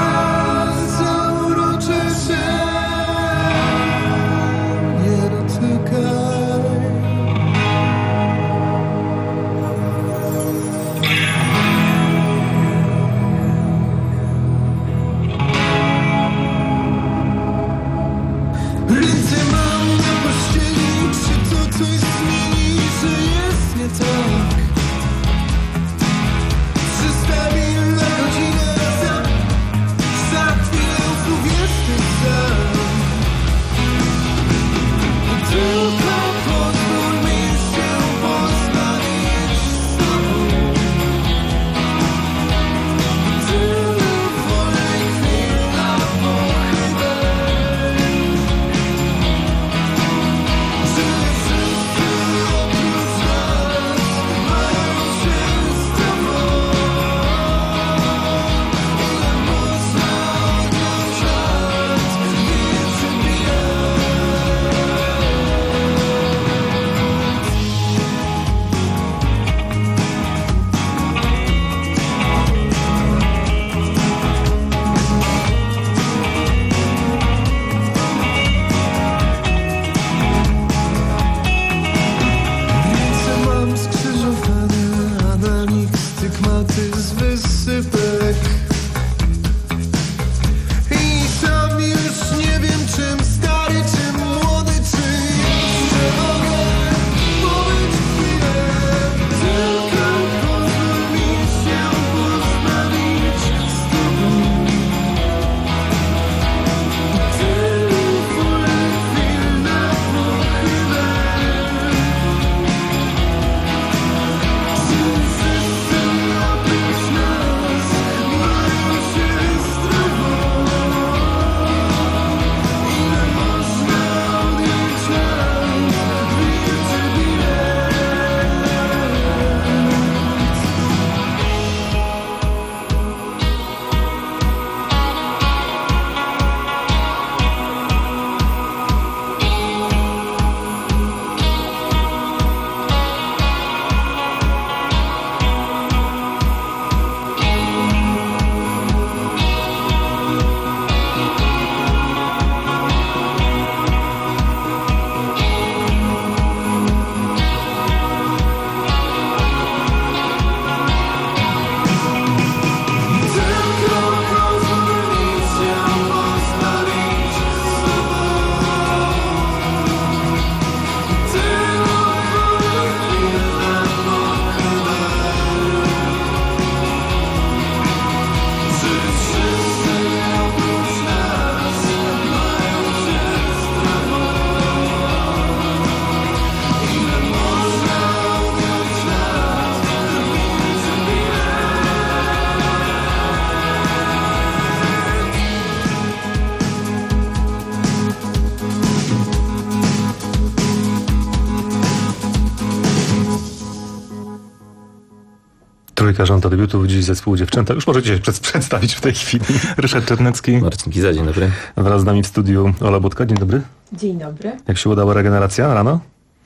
Speaker 7: Trójka żąda debiutów, dziś zespół dziewczęta. Już możecie się przed, przedstawić w tej chwili. Ryszard Czarnecki.
Speaker 18: Marcin Kiza, dzień dobry.
Speaker 7: Wraz z nami w studiu Ola Budka, dzień dobry.
Speaker 8: Dzień dobry.
Speaker 7: Jak się udała regeneracja rano?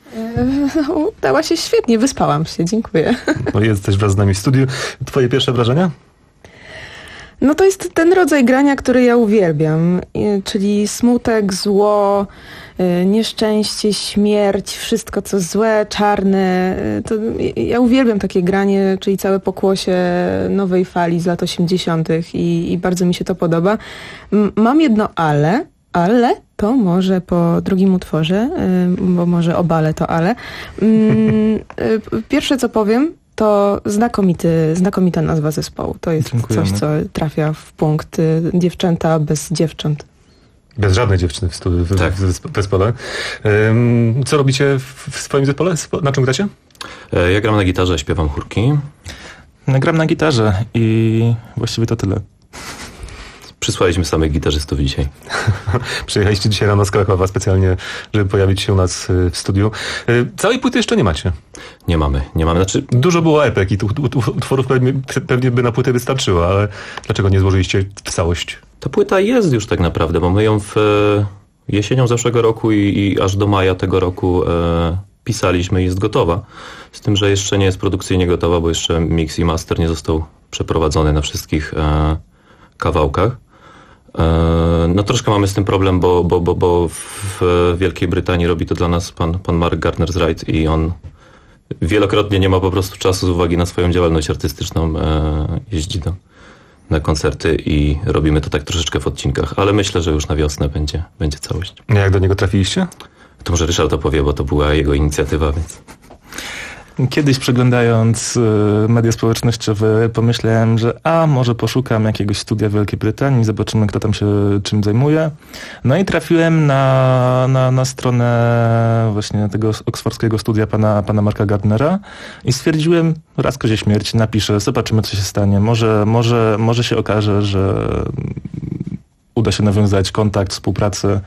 Speaker 8: No, udała się świetnie, wyspałam się, dziękuję.
Speaker 7: No, jesteś wraz z nami w studiu. Twoje pierwsze wrażenia?
Speaker 8: No to jest ten rodzaj grania, który ja uwielbiam, y, czyli smutek, zło, y, nieszczęście, śmierć, wszystko co złe, czarne. Y, to, y, ja uwielbiam takie granie, czyli całe pokłosie nowej fali z lat osiemdziesiątych i, i bardzo mi się to podoba. M- mam jedno ale, ale to może po drugim utworze, y, bo może obale to ale. Y, y, pierwsze co powiem, to znakomity, znakomita nazwa zespołu. To jest
Speaker 7: Dziękujemy.
Speaker 8: coś, co trafia w punkt y, dziewczęta bez dziewcząt.
Speaker 7: Bez żadnej dziewczyny w, studiu, w,
Speaker 20: Tak.
Speaker 7: w, w zespole. Ym, co robicie w, w swoim zespole? Na czym gracie?
Speaker 20: E, Ja gram na gitarze, śpiewam chórki.
Speaker 27: Gram na gitarze i właściwie to tyle.
Speaker 20: Przysłaliśmy samych gitarzystów dzisiaj.
Speaker 7: Przyjechaliście dzisiaj rano z Krakowa specjalnie, żeby pojawić się u nas y, w studiu. Y, Całej płyty jeszcze nie macie.
Speaker 20: Nie mamy, nie mamy. Znaczy,
Speaker 7: Dużo było epek i tu, tu, tu, utworów pewnie, pewnie by na płytę wystarczyło, ale dlaczego nie złożyliście w całość?
Speaker 20: ta płyta jest już tak naprawdę, bo my ją w e, jesienią zeszłego roku i, i aż do maja tego roku e, pisaliśmy i jest gotowa. Z tym, że jeszcze nie jest produkcyjnie gotowa, bo jeszcze mix i master nie został przeprowadzony na wszystkich e, kawałkach. No troszkę mamy z tym problem, bo, bo, bo, bo w Wielkiej Brytanii robi to dla nas pan, pan Mark Gardner-Wright i on wielokrotnie nie ma po prostu czasu z uwagi na swoją działalność artystyczną. E, jeździ do, na koncerty i robimy to tak troszeczkę w odcinkach, ale myślę, że już na wiosnę będzie, będzie całość.
Speaker 7: Jak do niego trafiliście?
Speaker 20: To może Ryszard opowie, bo to była jego inicjatywa, więc...
Speaker 27: Kiedyś przeglądając y, media społecznościowe pomyślałem, że a może poszukam jakiegoś studia w Wielkiej Brytanii, zobaczymy kto tam się czym zajmuje. No i trafiłem na, na, na stronę właśnie tego oksfordzkiego studia pana, pana Marka Gardnera i stwierdziłem, raz kozie śmierć, napiszę, zobaczymy co się stanie. Może, może, może się okaże, że uda się nawiązać kontakt, współpracę.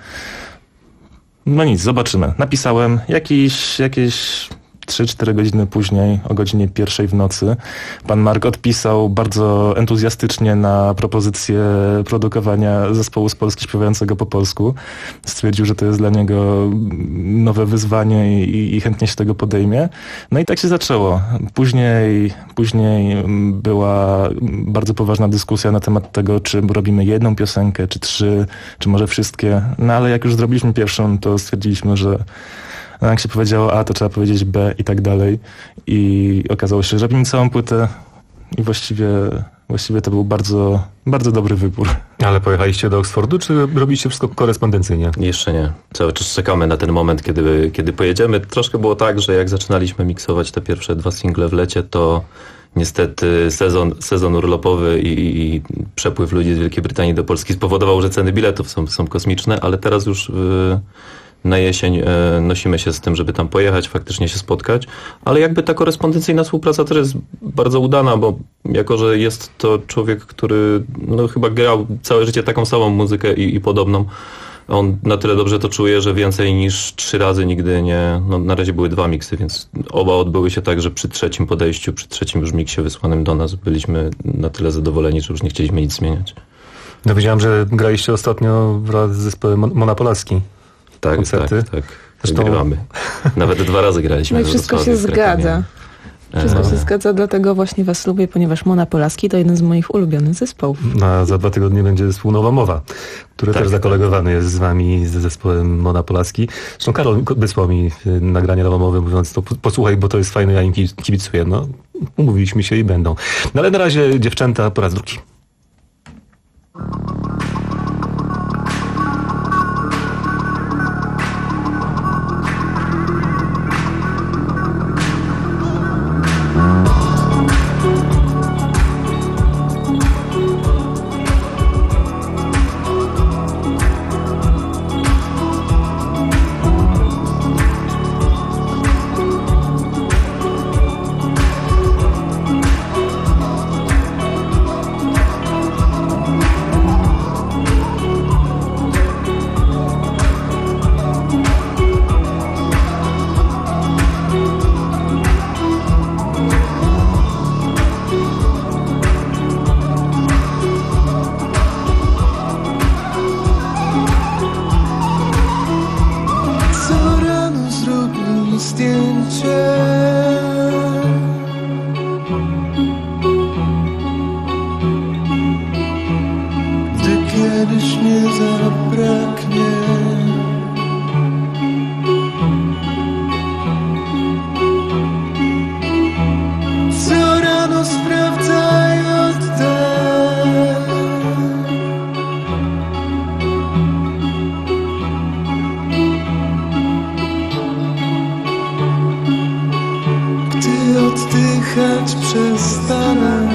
Speaker 27: No nic, zobaczymy. Napisałem jakiś, jakieś trzy cztery godziny później, o godzinie pierwszej w nocy, pan Mark odpisał bardzo entuzjastycznie na propozycję produkowania zespołu z Polski śpiewającego po polsku. Stwierdził, że to jest dla niego nowe wyzwanie i, i chętnie się tego podejmie. No i tak się zaczęło. Później, później była bardzo poważna dyskusja na temat tego, czy robimy jedną piosenkę, czy trzy, czy może wszystkie. No ale jak już zrobiliśmy pierwszą, to stwierdziliśmy, że no jak się powiedziało A, to trzeba powiedzieć B i tak dalej. I okazało się, że robimy całą płytę i właściwie, właściwie to był bardzo, bardzo dobry wybór.
Speaker 7: Ale pojechaliście do Oksfordu, czy robiliście wszystko korespondencyjnie?
Speaker 20: Jeszcze nie. Cały czas czekamy na ten moment, kiedy, kiedy pojedziemy. Troszkę było tak, że jak zaczynaliśmy miksować te pierwsze dwa single w lecie, to niestety sezon, sezon urlopowy i, i przepływ ludzi z Wielkiej Brytanii do Polski spowodował, że ceny biletów są, są kosmiczne, ale teraz już... Yy, na jesień e, nosimy się z tym, żeby tam pojechać, faktycznie się spotkać, ale jakby ta korespondencyjna współpraca też jest bardzo udana, bo jako, że jest to człowiek, który no, chyba grał całe życie taką samą muzykę i, i podobną, on na tyle dobrze to czuje, że więcej niż trzy razy nigdy nie... No, na razie były dwa miksy, więc oba odbyły się tak, że przy trzecim podejściu, przy trzecim już miksie wysłanym do nas byliśmy na tyle zadowoleni, że już nie chcieliśmy nic zmieniać.
Speaker 7: No wiedziałem, że graliście ostatnio wraz z zespołem Mona Polaski.
Speaker 20: Tak,
Speaker 7: koncerty.
Speaker 20: tak, tak. Zresztą gramy. Nawet dwa razy graliśmy.
Speaker 8: No i wszystko się zgadza. Wszystko się zgadza, dlatego właśnie was lubię, ponieważ Mona Polaski to jeden z moich ulubionych zespołów.
Speaker 7: No, za dwa tygodnie będzie zespół Nowa Mowa, który tak, też zakolegowany jest z wami, ze zespołem Mona Polaski. Zresztą Karol wysłał mi nagranie Nowa Mowy, mówiąc to posłuchaj, bo to jest fajne, ja im kibicuję. No, umówiliśmy się i będą. No ale na razie dziewczęta po raz drugi.
Speaker 6: kiedyś mnie zabraknie. Co rano sprawdzaj oddaj. Gdy oddychać przestanę,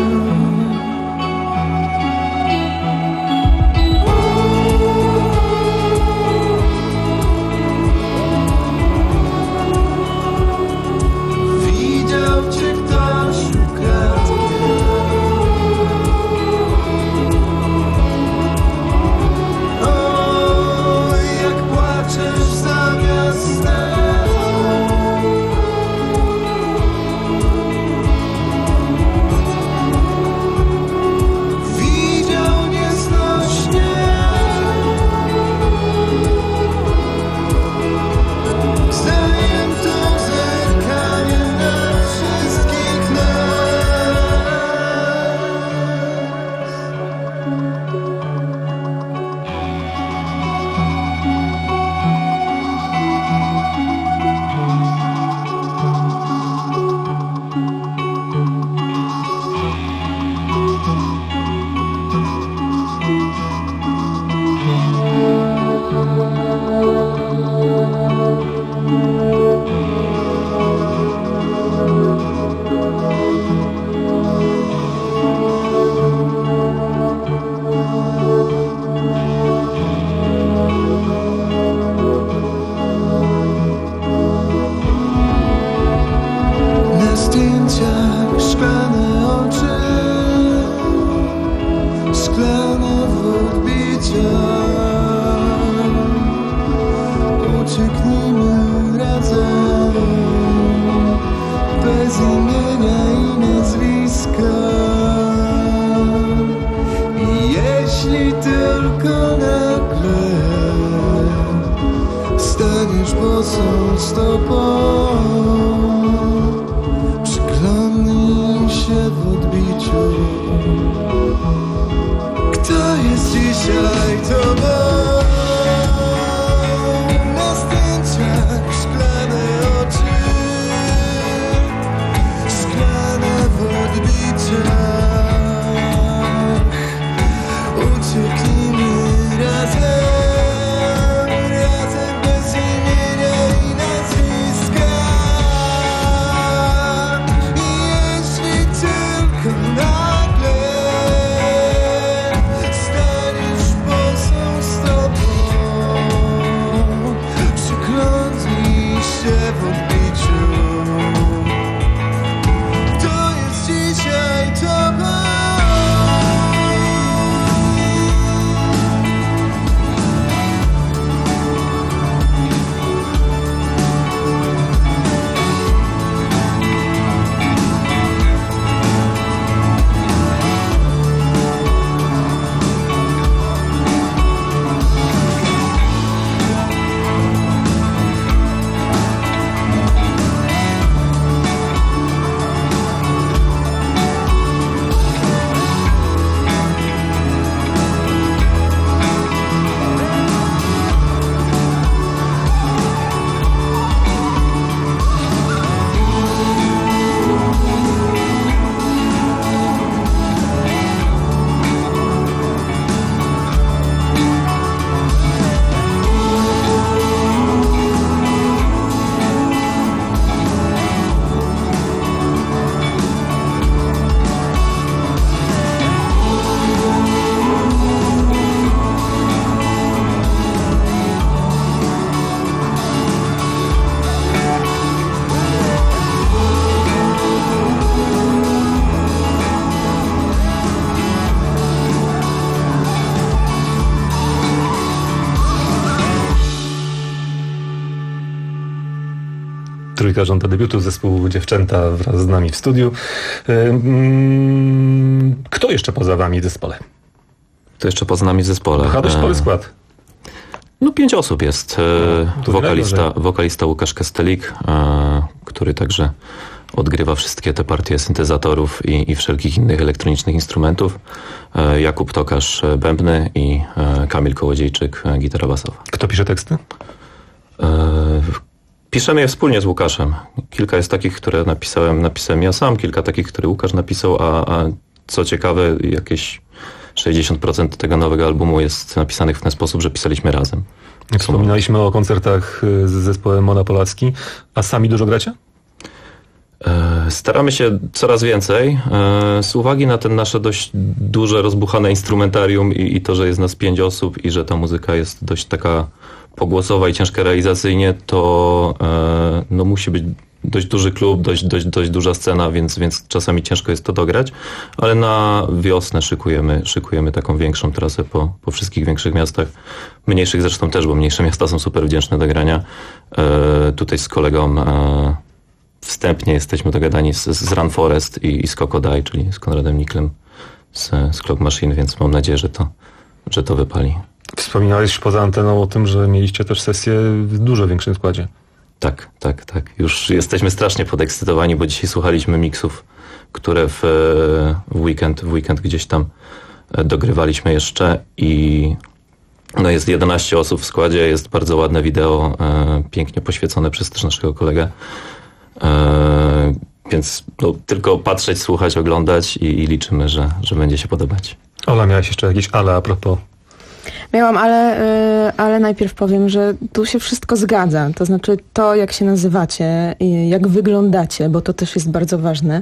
Speaker 7: Trójka żąda debiutu, zespół Dziewczęta wraz z nami w studiu. Kto jeszcze poza wami w zespole?
Speaker 20: Kto jeszcze poza nami w zespole?
Speaker 7: Chyba dość spory skład.
Speaker 20: No pięć osób jest.
Speaker 7: No,
Speaker 20: wokalista, wokalista Łukasz Kastelik, który także odgrywa wszystkie te partie syntezatorów i, i wszelkich innych elektronicznych instrumentów. Jakub Tokarz bębny i Kamil Kołodziejczyk gitara basowa.
Speaker 7: Kto pisze teksty?
Speaker 20: Piszemy je wspólnie z Łukaszem. Kilka jest takich, które napisałem, napisałem ja sam, kilka takich, które Łukasz napisał, a, a co ciekawe, jakieś sześćdziesiąt procent tego nowego albumu jest napisanych w ten sposób, że pisaliśmy razem.
Speaker 7: Wspominaliśmy o koncertach z zespołem Mona Polacki, a sami dużo gracie?
Speaker 20: Staramy się coraz więcej. Z uwagi na ten nasze dość duże, rozbuchane instrumentarium i, i to, że jest nas pięć osób i że ta muzyka jest dość taka pogłosowa i ciężka realizacyjnie, to no, musi być dość duży klub, dość, dość, dość duża scena, więc, więc czasami ciężko jest to dograć, ale na wiosnę szykujemy, szykujemy taką większą trasę po, po wszystkich większych miastach, mniejszych zresztą też, bo mniejsze miasta są super wdzięczne do grania. E, tutaj z kolegą e, wstępnie jesteśmy dogadani z, z Run Forest i, i z Kokodai, czyli z Konradem Niklem z, z Clock Machine, więc mam nadzieję, że to, że to wypali.
Speaker 7: Wspominałeś poza anteną o tym, że mieliście też sesję w dużo większym składzie.
Speaker 20: Tak, tak, tak. Już jesteśmy strasznie podekscytowani, bo dzisiaj słuchaliśmy miksów, które w, w weekend, w weekend gdzieś tam dogrywaliśmy jeszcze i no jest jedenaście osób w składzie, jest bardzo ładne wideo, e, pięknie poświecone przez też naszego kolegę. E, więc no, tylko patrzeć, słuchać, oglądać i, i liczymy, że, że będzie się podobać.
Speaker 7: Ola, miałaś jeszcze jakieś ale a propos?
Speaker 8: Miałam, ale, ale najpierw powiem, że tu się wszystko zgadza. To znaczy to, jak się nazywacie, jak wyglądacie, bo to też jest bardzo ważne.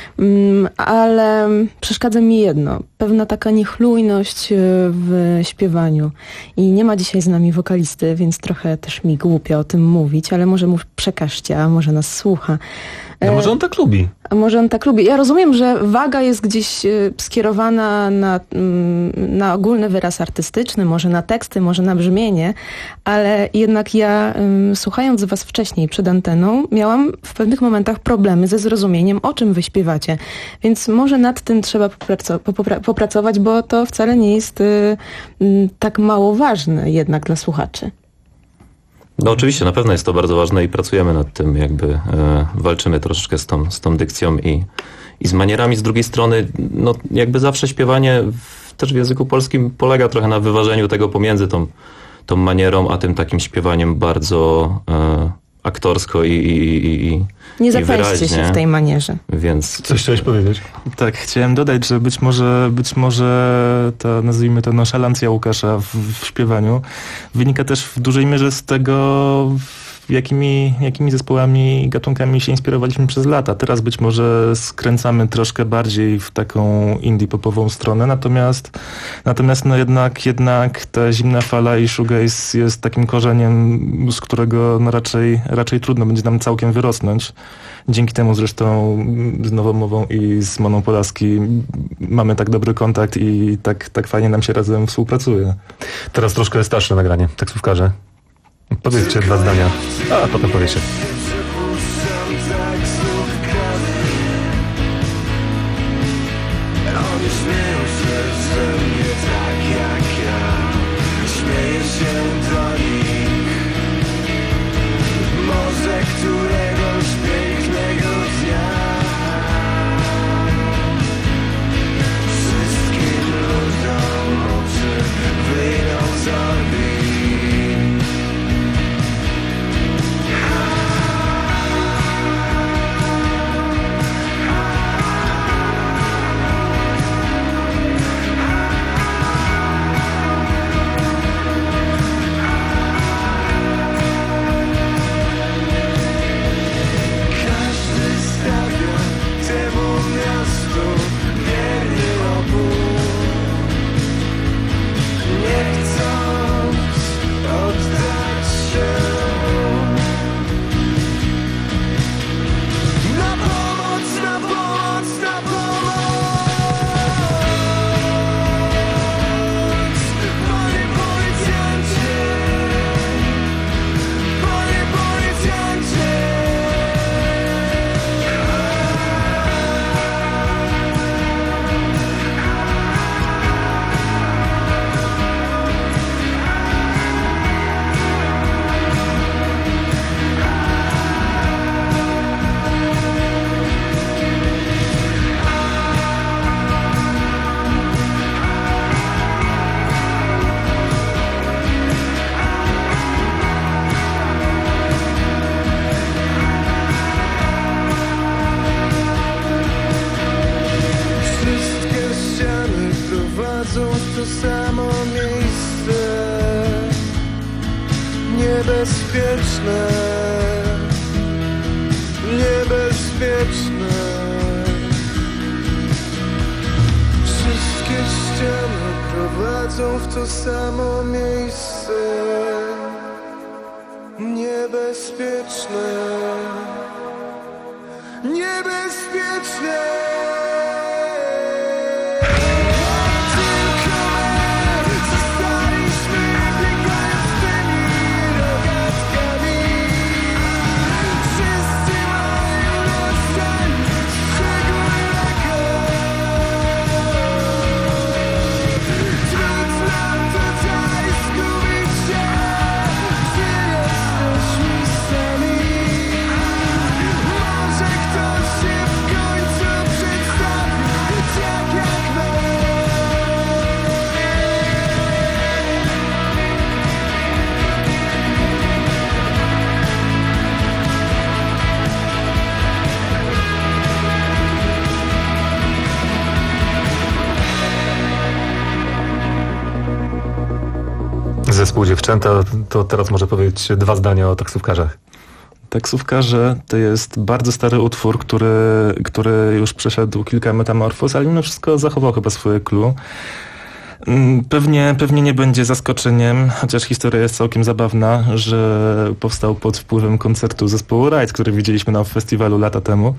Speaker 8: Ale przeszkadza mi jedno. Pewna taka niechlujność w śpiewaniu. I nie ma dzisiaj z nami wokalisty, więc trochę też mi głupio o tym mówić, ale może mu przekażcie, a może nas słucha.
Speaker 7: No może on tak lubi.
Speaker 8: A może on tak lubi. Ja rozumiem, że waga jest gdzieś skierowana na, na ogólny wyraz artystyczny, może na teksty, może na brzmienie, ale jednak ja, słuchając was wcześniej przed anteną, miałam w pewnych momentach problemy ze zrozumieniem, o czym wy śpiewacie. Więc może nad tym trzeba popracować, bo to wcale nie jest tak mało ważne jednak dla słuchaczy.
Speaker 20: No oczywiście, na pewno jest to bardzo ważne i pracujemy nad tym, jakby e, walczymy troszeczkę z tą, z tą dykcją i, i z manierami. Z drugiej strony, no jakby zawsze śpiewanie w, też w języku polskim polega trochę na wyważeniu tego pomiędzy tą, tą manierą, a tym takim śpiewaniem bardzo e, aktorsko i, i, i
Speaker 8: Nie zapędźcie się w tej manierze.
Speaker 20: Więc...
Speaker 7: Coś chciałeś powiedzieć?
Speaker 9: Tak, chciałem dodać, że być może, być może ta, nazwijmy to, nonszalancja Łukasza w, w śpiewaniu wynika też w dużej mierze z tego, jakimi, jakimi zespołami i gatunkami się inspirowaliśmy przez lata. Teraz być może skręcamy troszkę bardziej w taką indie popową stronę, natomiast natomiast no jednak, jednak ta zimna fala i shoegaze jest takim korzeniem, z którego no raczej, raczej trudno będzie nam całkiem wyrosnąć. Dzięki temu zresztą z Nową Mową i z Moną Polaski mamy tak dobry kontakt i tak, tak fajnie nam się razem współpracuje.
Speaker 7: Teraz troszkę starsze nagranie, taksówkarze. Powiedzcie dwa zdania, a potem powiecie.
Speaker 6: Oni śmieją się ze mnie tak jak ja. Śmieje się do nich. Może któregoś pięknego dnia wszystkim ludziom oczy wyjdą z orbit. samo miejsce niebezpieczne, niebezpieczne. Wszystkie ściany prowadzą w to samo miejsce niebezpieczne, niebezpieczne.
Speaker 7: Zespół Dziewczęta, to teraz może powiedzieć dwa zdania o taksówkarzach.
Speaker 9: Taksówkarze to jest bardzo stary utwór, który, który już przeszedł kilka metamorfoz, ale mimo wszystko zachował chyba swoje clue. Pewnie, pewnie nie będzie zaskoczeniem, chociaż historia jest całkiem zabawna, że powstał pod wpływem koncertu zespołu Ride, który widzieliśmy na festiwalu lata temu.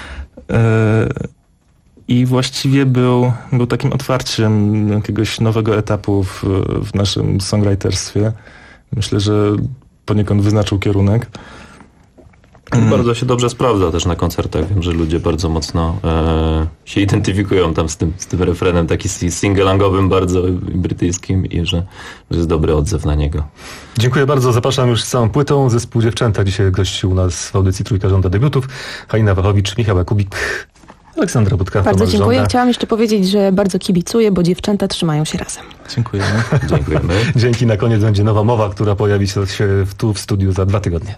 Speaker 9: I właściwie był, był takim otwarciem jakiegoś nowego etapu w, w naszym songwriterstwie. Myślę, że poniekąd wyznaczył kierunek.
Speaker 20: Bardzo się dobrze sprawdza też na koncertach. Wiem, że ludzie bardzo mocno e, się identyfikują tam z tym, z tym refrenem taki singelangowym, bardzo brytyjskim i że, że jest dobry odzew na niego.
Speaker 7: Dziękuję bardzo. Zapraszam już z całą płytą. Zespół Dziewczęta dzisiaj gości u nas w audycji Trójka Żąda Debiutów. Halina Wachowicz, Michał Jakubik, Aleksandra Budka.
Speaker 8: Bardzo
Speaker 7: Tomasz
Speaker 8: dziękuję.
Speaker 7: Żąda.
Speaker 8: Chciałam jeszcze powiedzieć, że bardzo kibicuję, bo dziewczęta trzymają się razem.
Speaker 9: Dziękujemy.
Speaker 20: Dziękujemy.
Speaker 7: Dzięki. Na koniec będzie nowa mowa, która pojawi się tu w studiu za dwa tygodnie.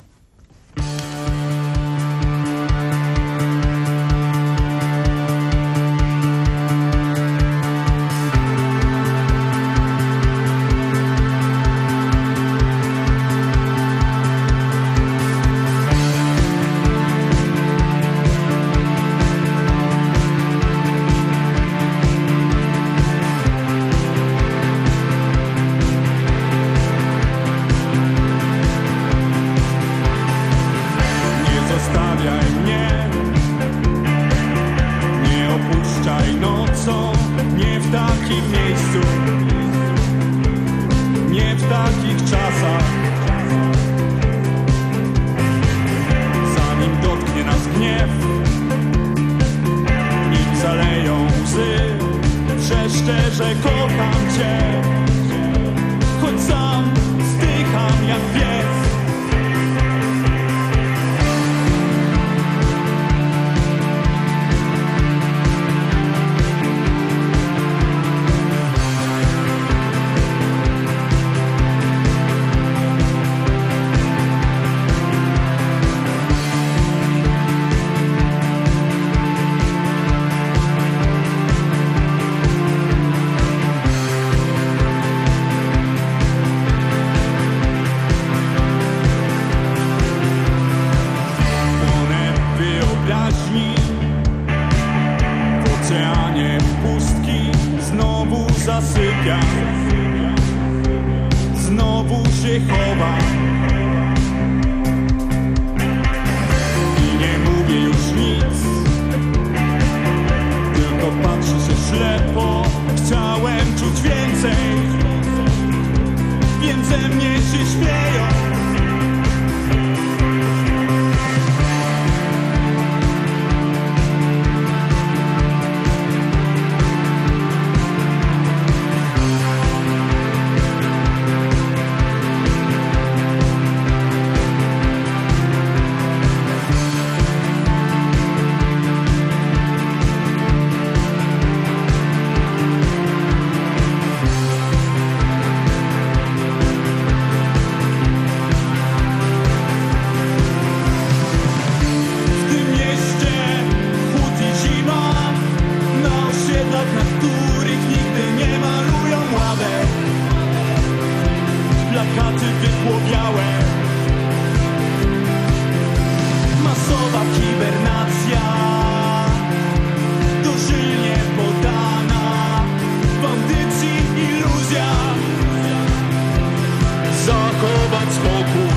Speaker 6: osłowiałe. Masowa hibernacja, dożylnie podana, bandycji iluzja, zachować spokój.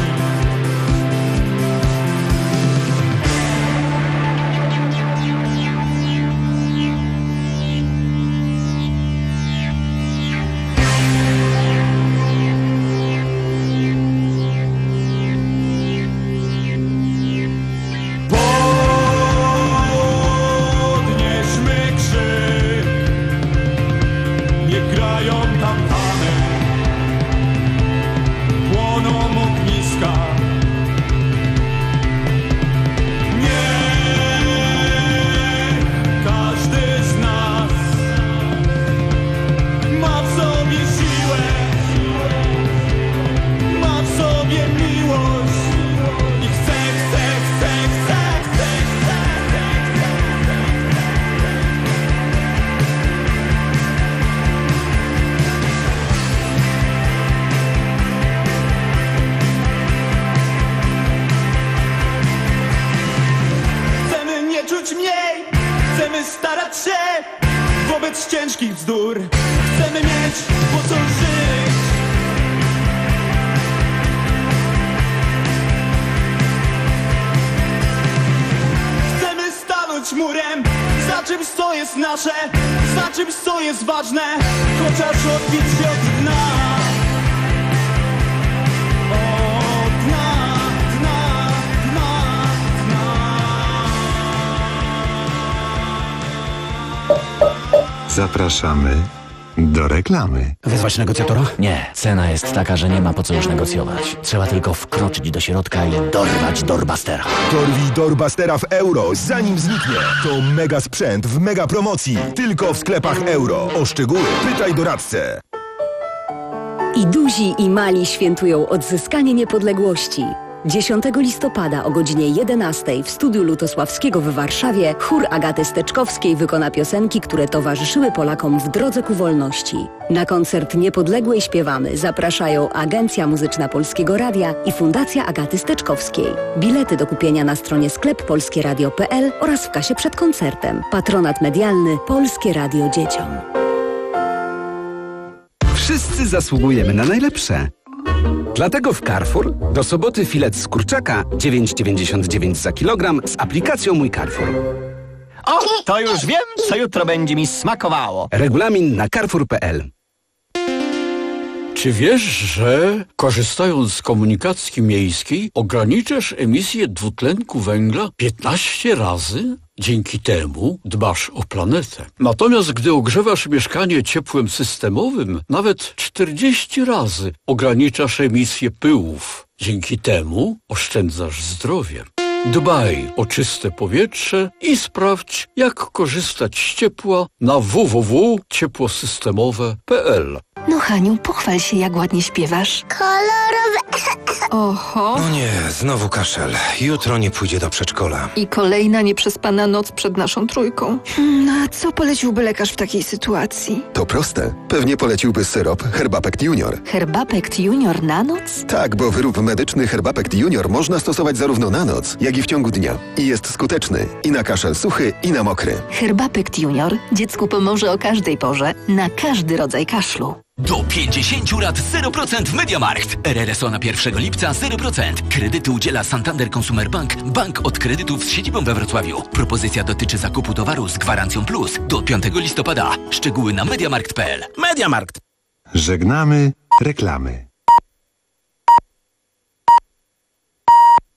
Speaker 6: Wobec ciężkich bzdur chcemy mieć po co żyć. Chcemy stanąć murem za czymś, co jest nasze, za czymś, co jest ważne, chociaż odbić się od dna. Od dna, dna, dna,
Speaker 5: Zapraszamy do reklamy.
Speaker 10: Wezwać negocjatora? Nie. Cena jest taka, że nie ma po co już negocjować. Trzeba tylko wkroczyć do środka i dorwać Doorbustera.
Speaker 12: Dorwij Doorbustera w euro, zanim zniknie. To mega sprzęt w mega promocji. Tylko w sklepach euro. O szczegóły pytaj doradcę.
Speaker 14: I duzi, i mali świętują odzyskanie niepodległości. dziesiątego listopada o godzinie jedenastej w studiu Lutosławskiego w Warszawie chór Agaty Steczkowskiej wykona piosenki, które towarzyszyły Polakom w drodze ku wolności. Na koncert Niepodległej śpiewamy zapraszają Agencja Muzyczna Polskiego Radia i Fundacja Agaty Steczkowskiej. Bilety do kupienia na stronie sklep polskie radio kropka p l oraz w kasie przed koncertem. Patronat medialny Polskie Radio Dzieciom.
Speaker 15: Wszyscy zasługujemy na najlepsze. Dlatego w Carrefour do soboty filet z kurczaka dziewięć dziewięćdziesiąt dziewięć za kilogram z aplikacją Mój Carrefour.
Speaker 16: O, to już wiem, co jutro będzie mi smakowało.
Speaker 15: Regulamin na carrefour kropka p l.
Speaker 17: Czy wiesz, że korzystając z komunikacji miejskiej ograniczasz emisję dwutlenku węgla piętnaście razy? Dzięki temu dbasz o planetę. Natomiast gdy ogrzewasz mieszkanie ciepłem systemowym, nawet czterdzieści razy ograniczasz emisję pyłów. Dzięki temu oszczędzasz zdrowie. Dbaj o czyste powietrze i sprawdź, jak korzystać z ciepła na w w w kropka ciepłosystemowe kropka p l.
Speaker 19: No Haniu, pochwal się, jak ładnie śpiewasz.
Speaker 28: Kolorowe.
Speaker 19: Oho.
Speaker 29: No nie, znowu kaszel. Jutro nie pójdzie do przedszkola.
Speaker 19: I kolejna nieprzespana noc przed naszą trójką. No a co poleciłby lekarz w takiej sytuacji?
Speaker 26: To proste. Pewnie poleciłby syrop Herbapekt Junior.
Speaker 19: Herbapekt Junior na noc?
Speaker 26: Tak, bo wyrób medyczny Herbapekt Junior można stosować zarówno na noc, jak i w ciągu dnia. I jest skuteczny. I na kaszel suchy, i na mokry.
Speaker 19: Herbapekt Junior dziecku pomoże o każdej porze, na każdy rodzaj kaszlu.
Speaker 3: Do pięćdziesięciu lat zero procent w MediaMarkt. R R S O na pierwszego lipca zero procent. Kredyty udziela Santander Consumer Bank, bank od kredytów z siedzibą we Wrocławiu. Propozycja dotyczy zakupu towaru z gwarancją plus do piątego listopada. Szczegóły na mediamarkt kropka p l.
Speaker 17: MediaMarkt.
Speaker 5: Żegnamy reklamy.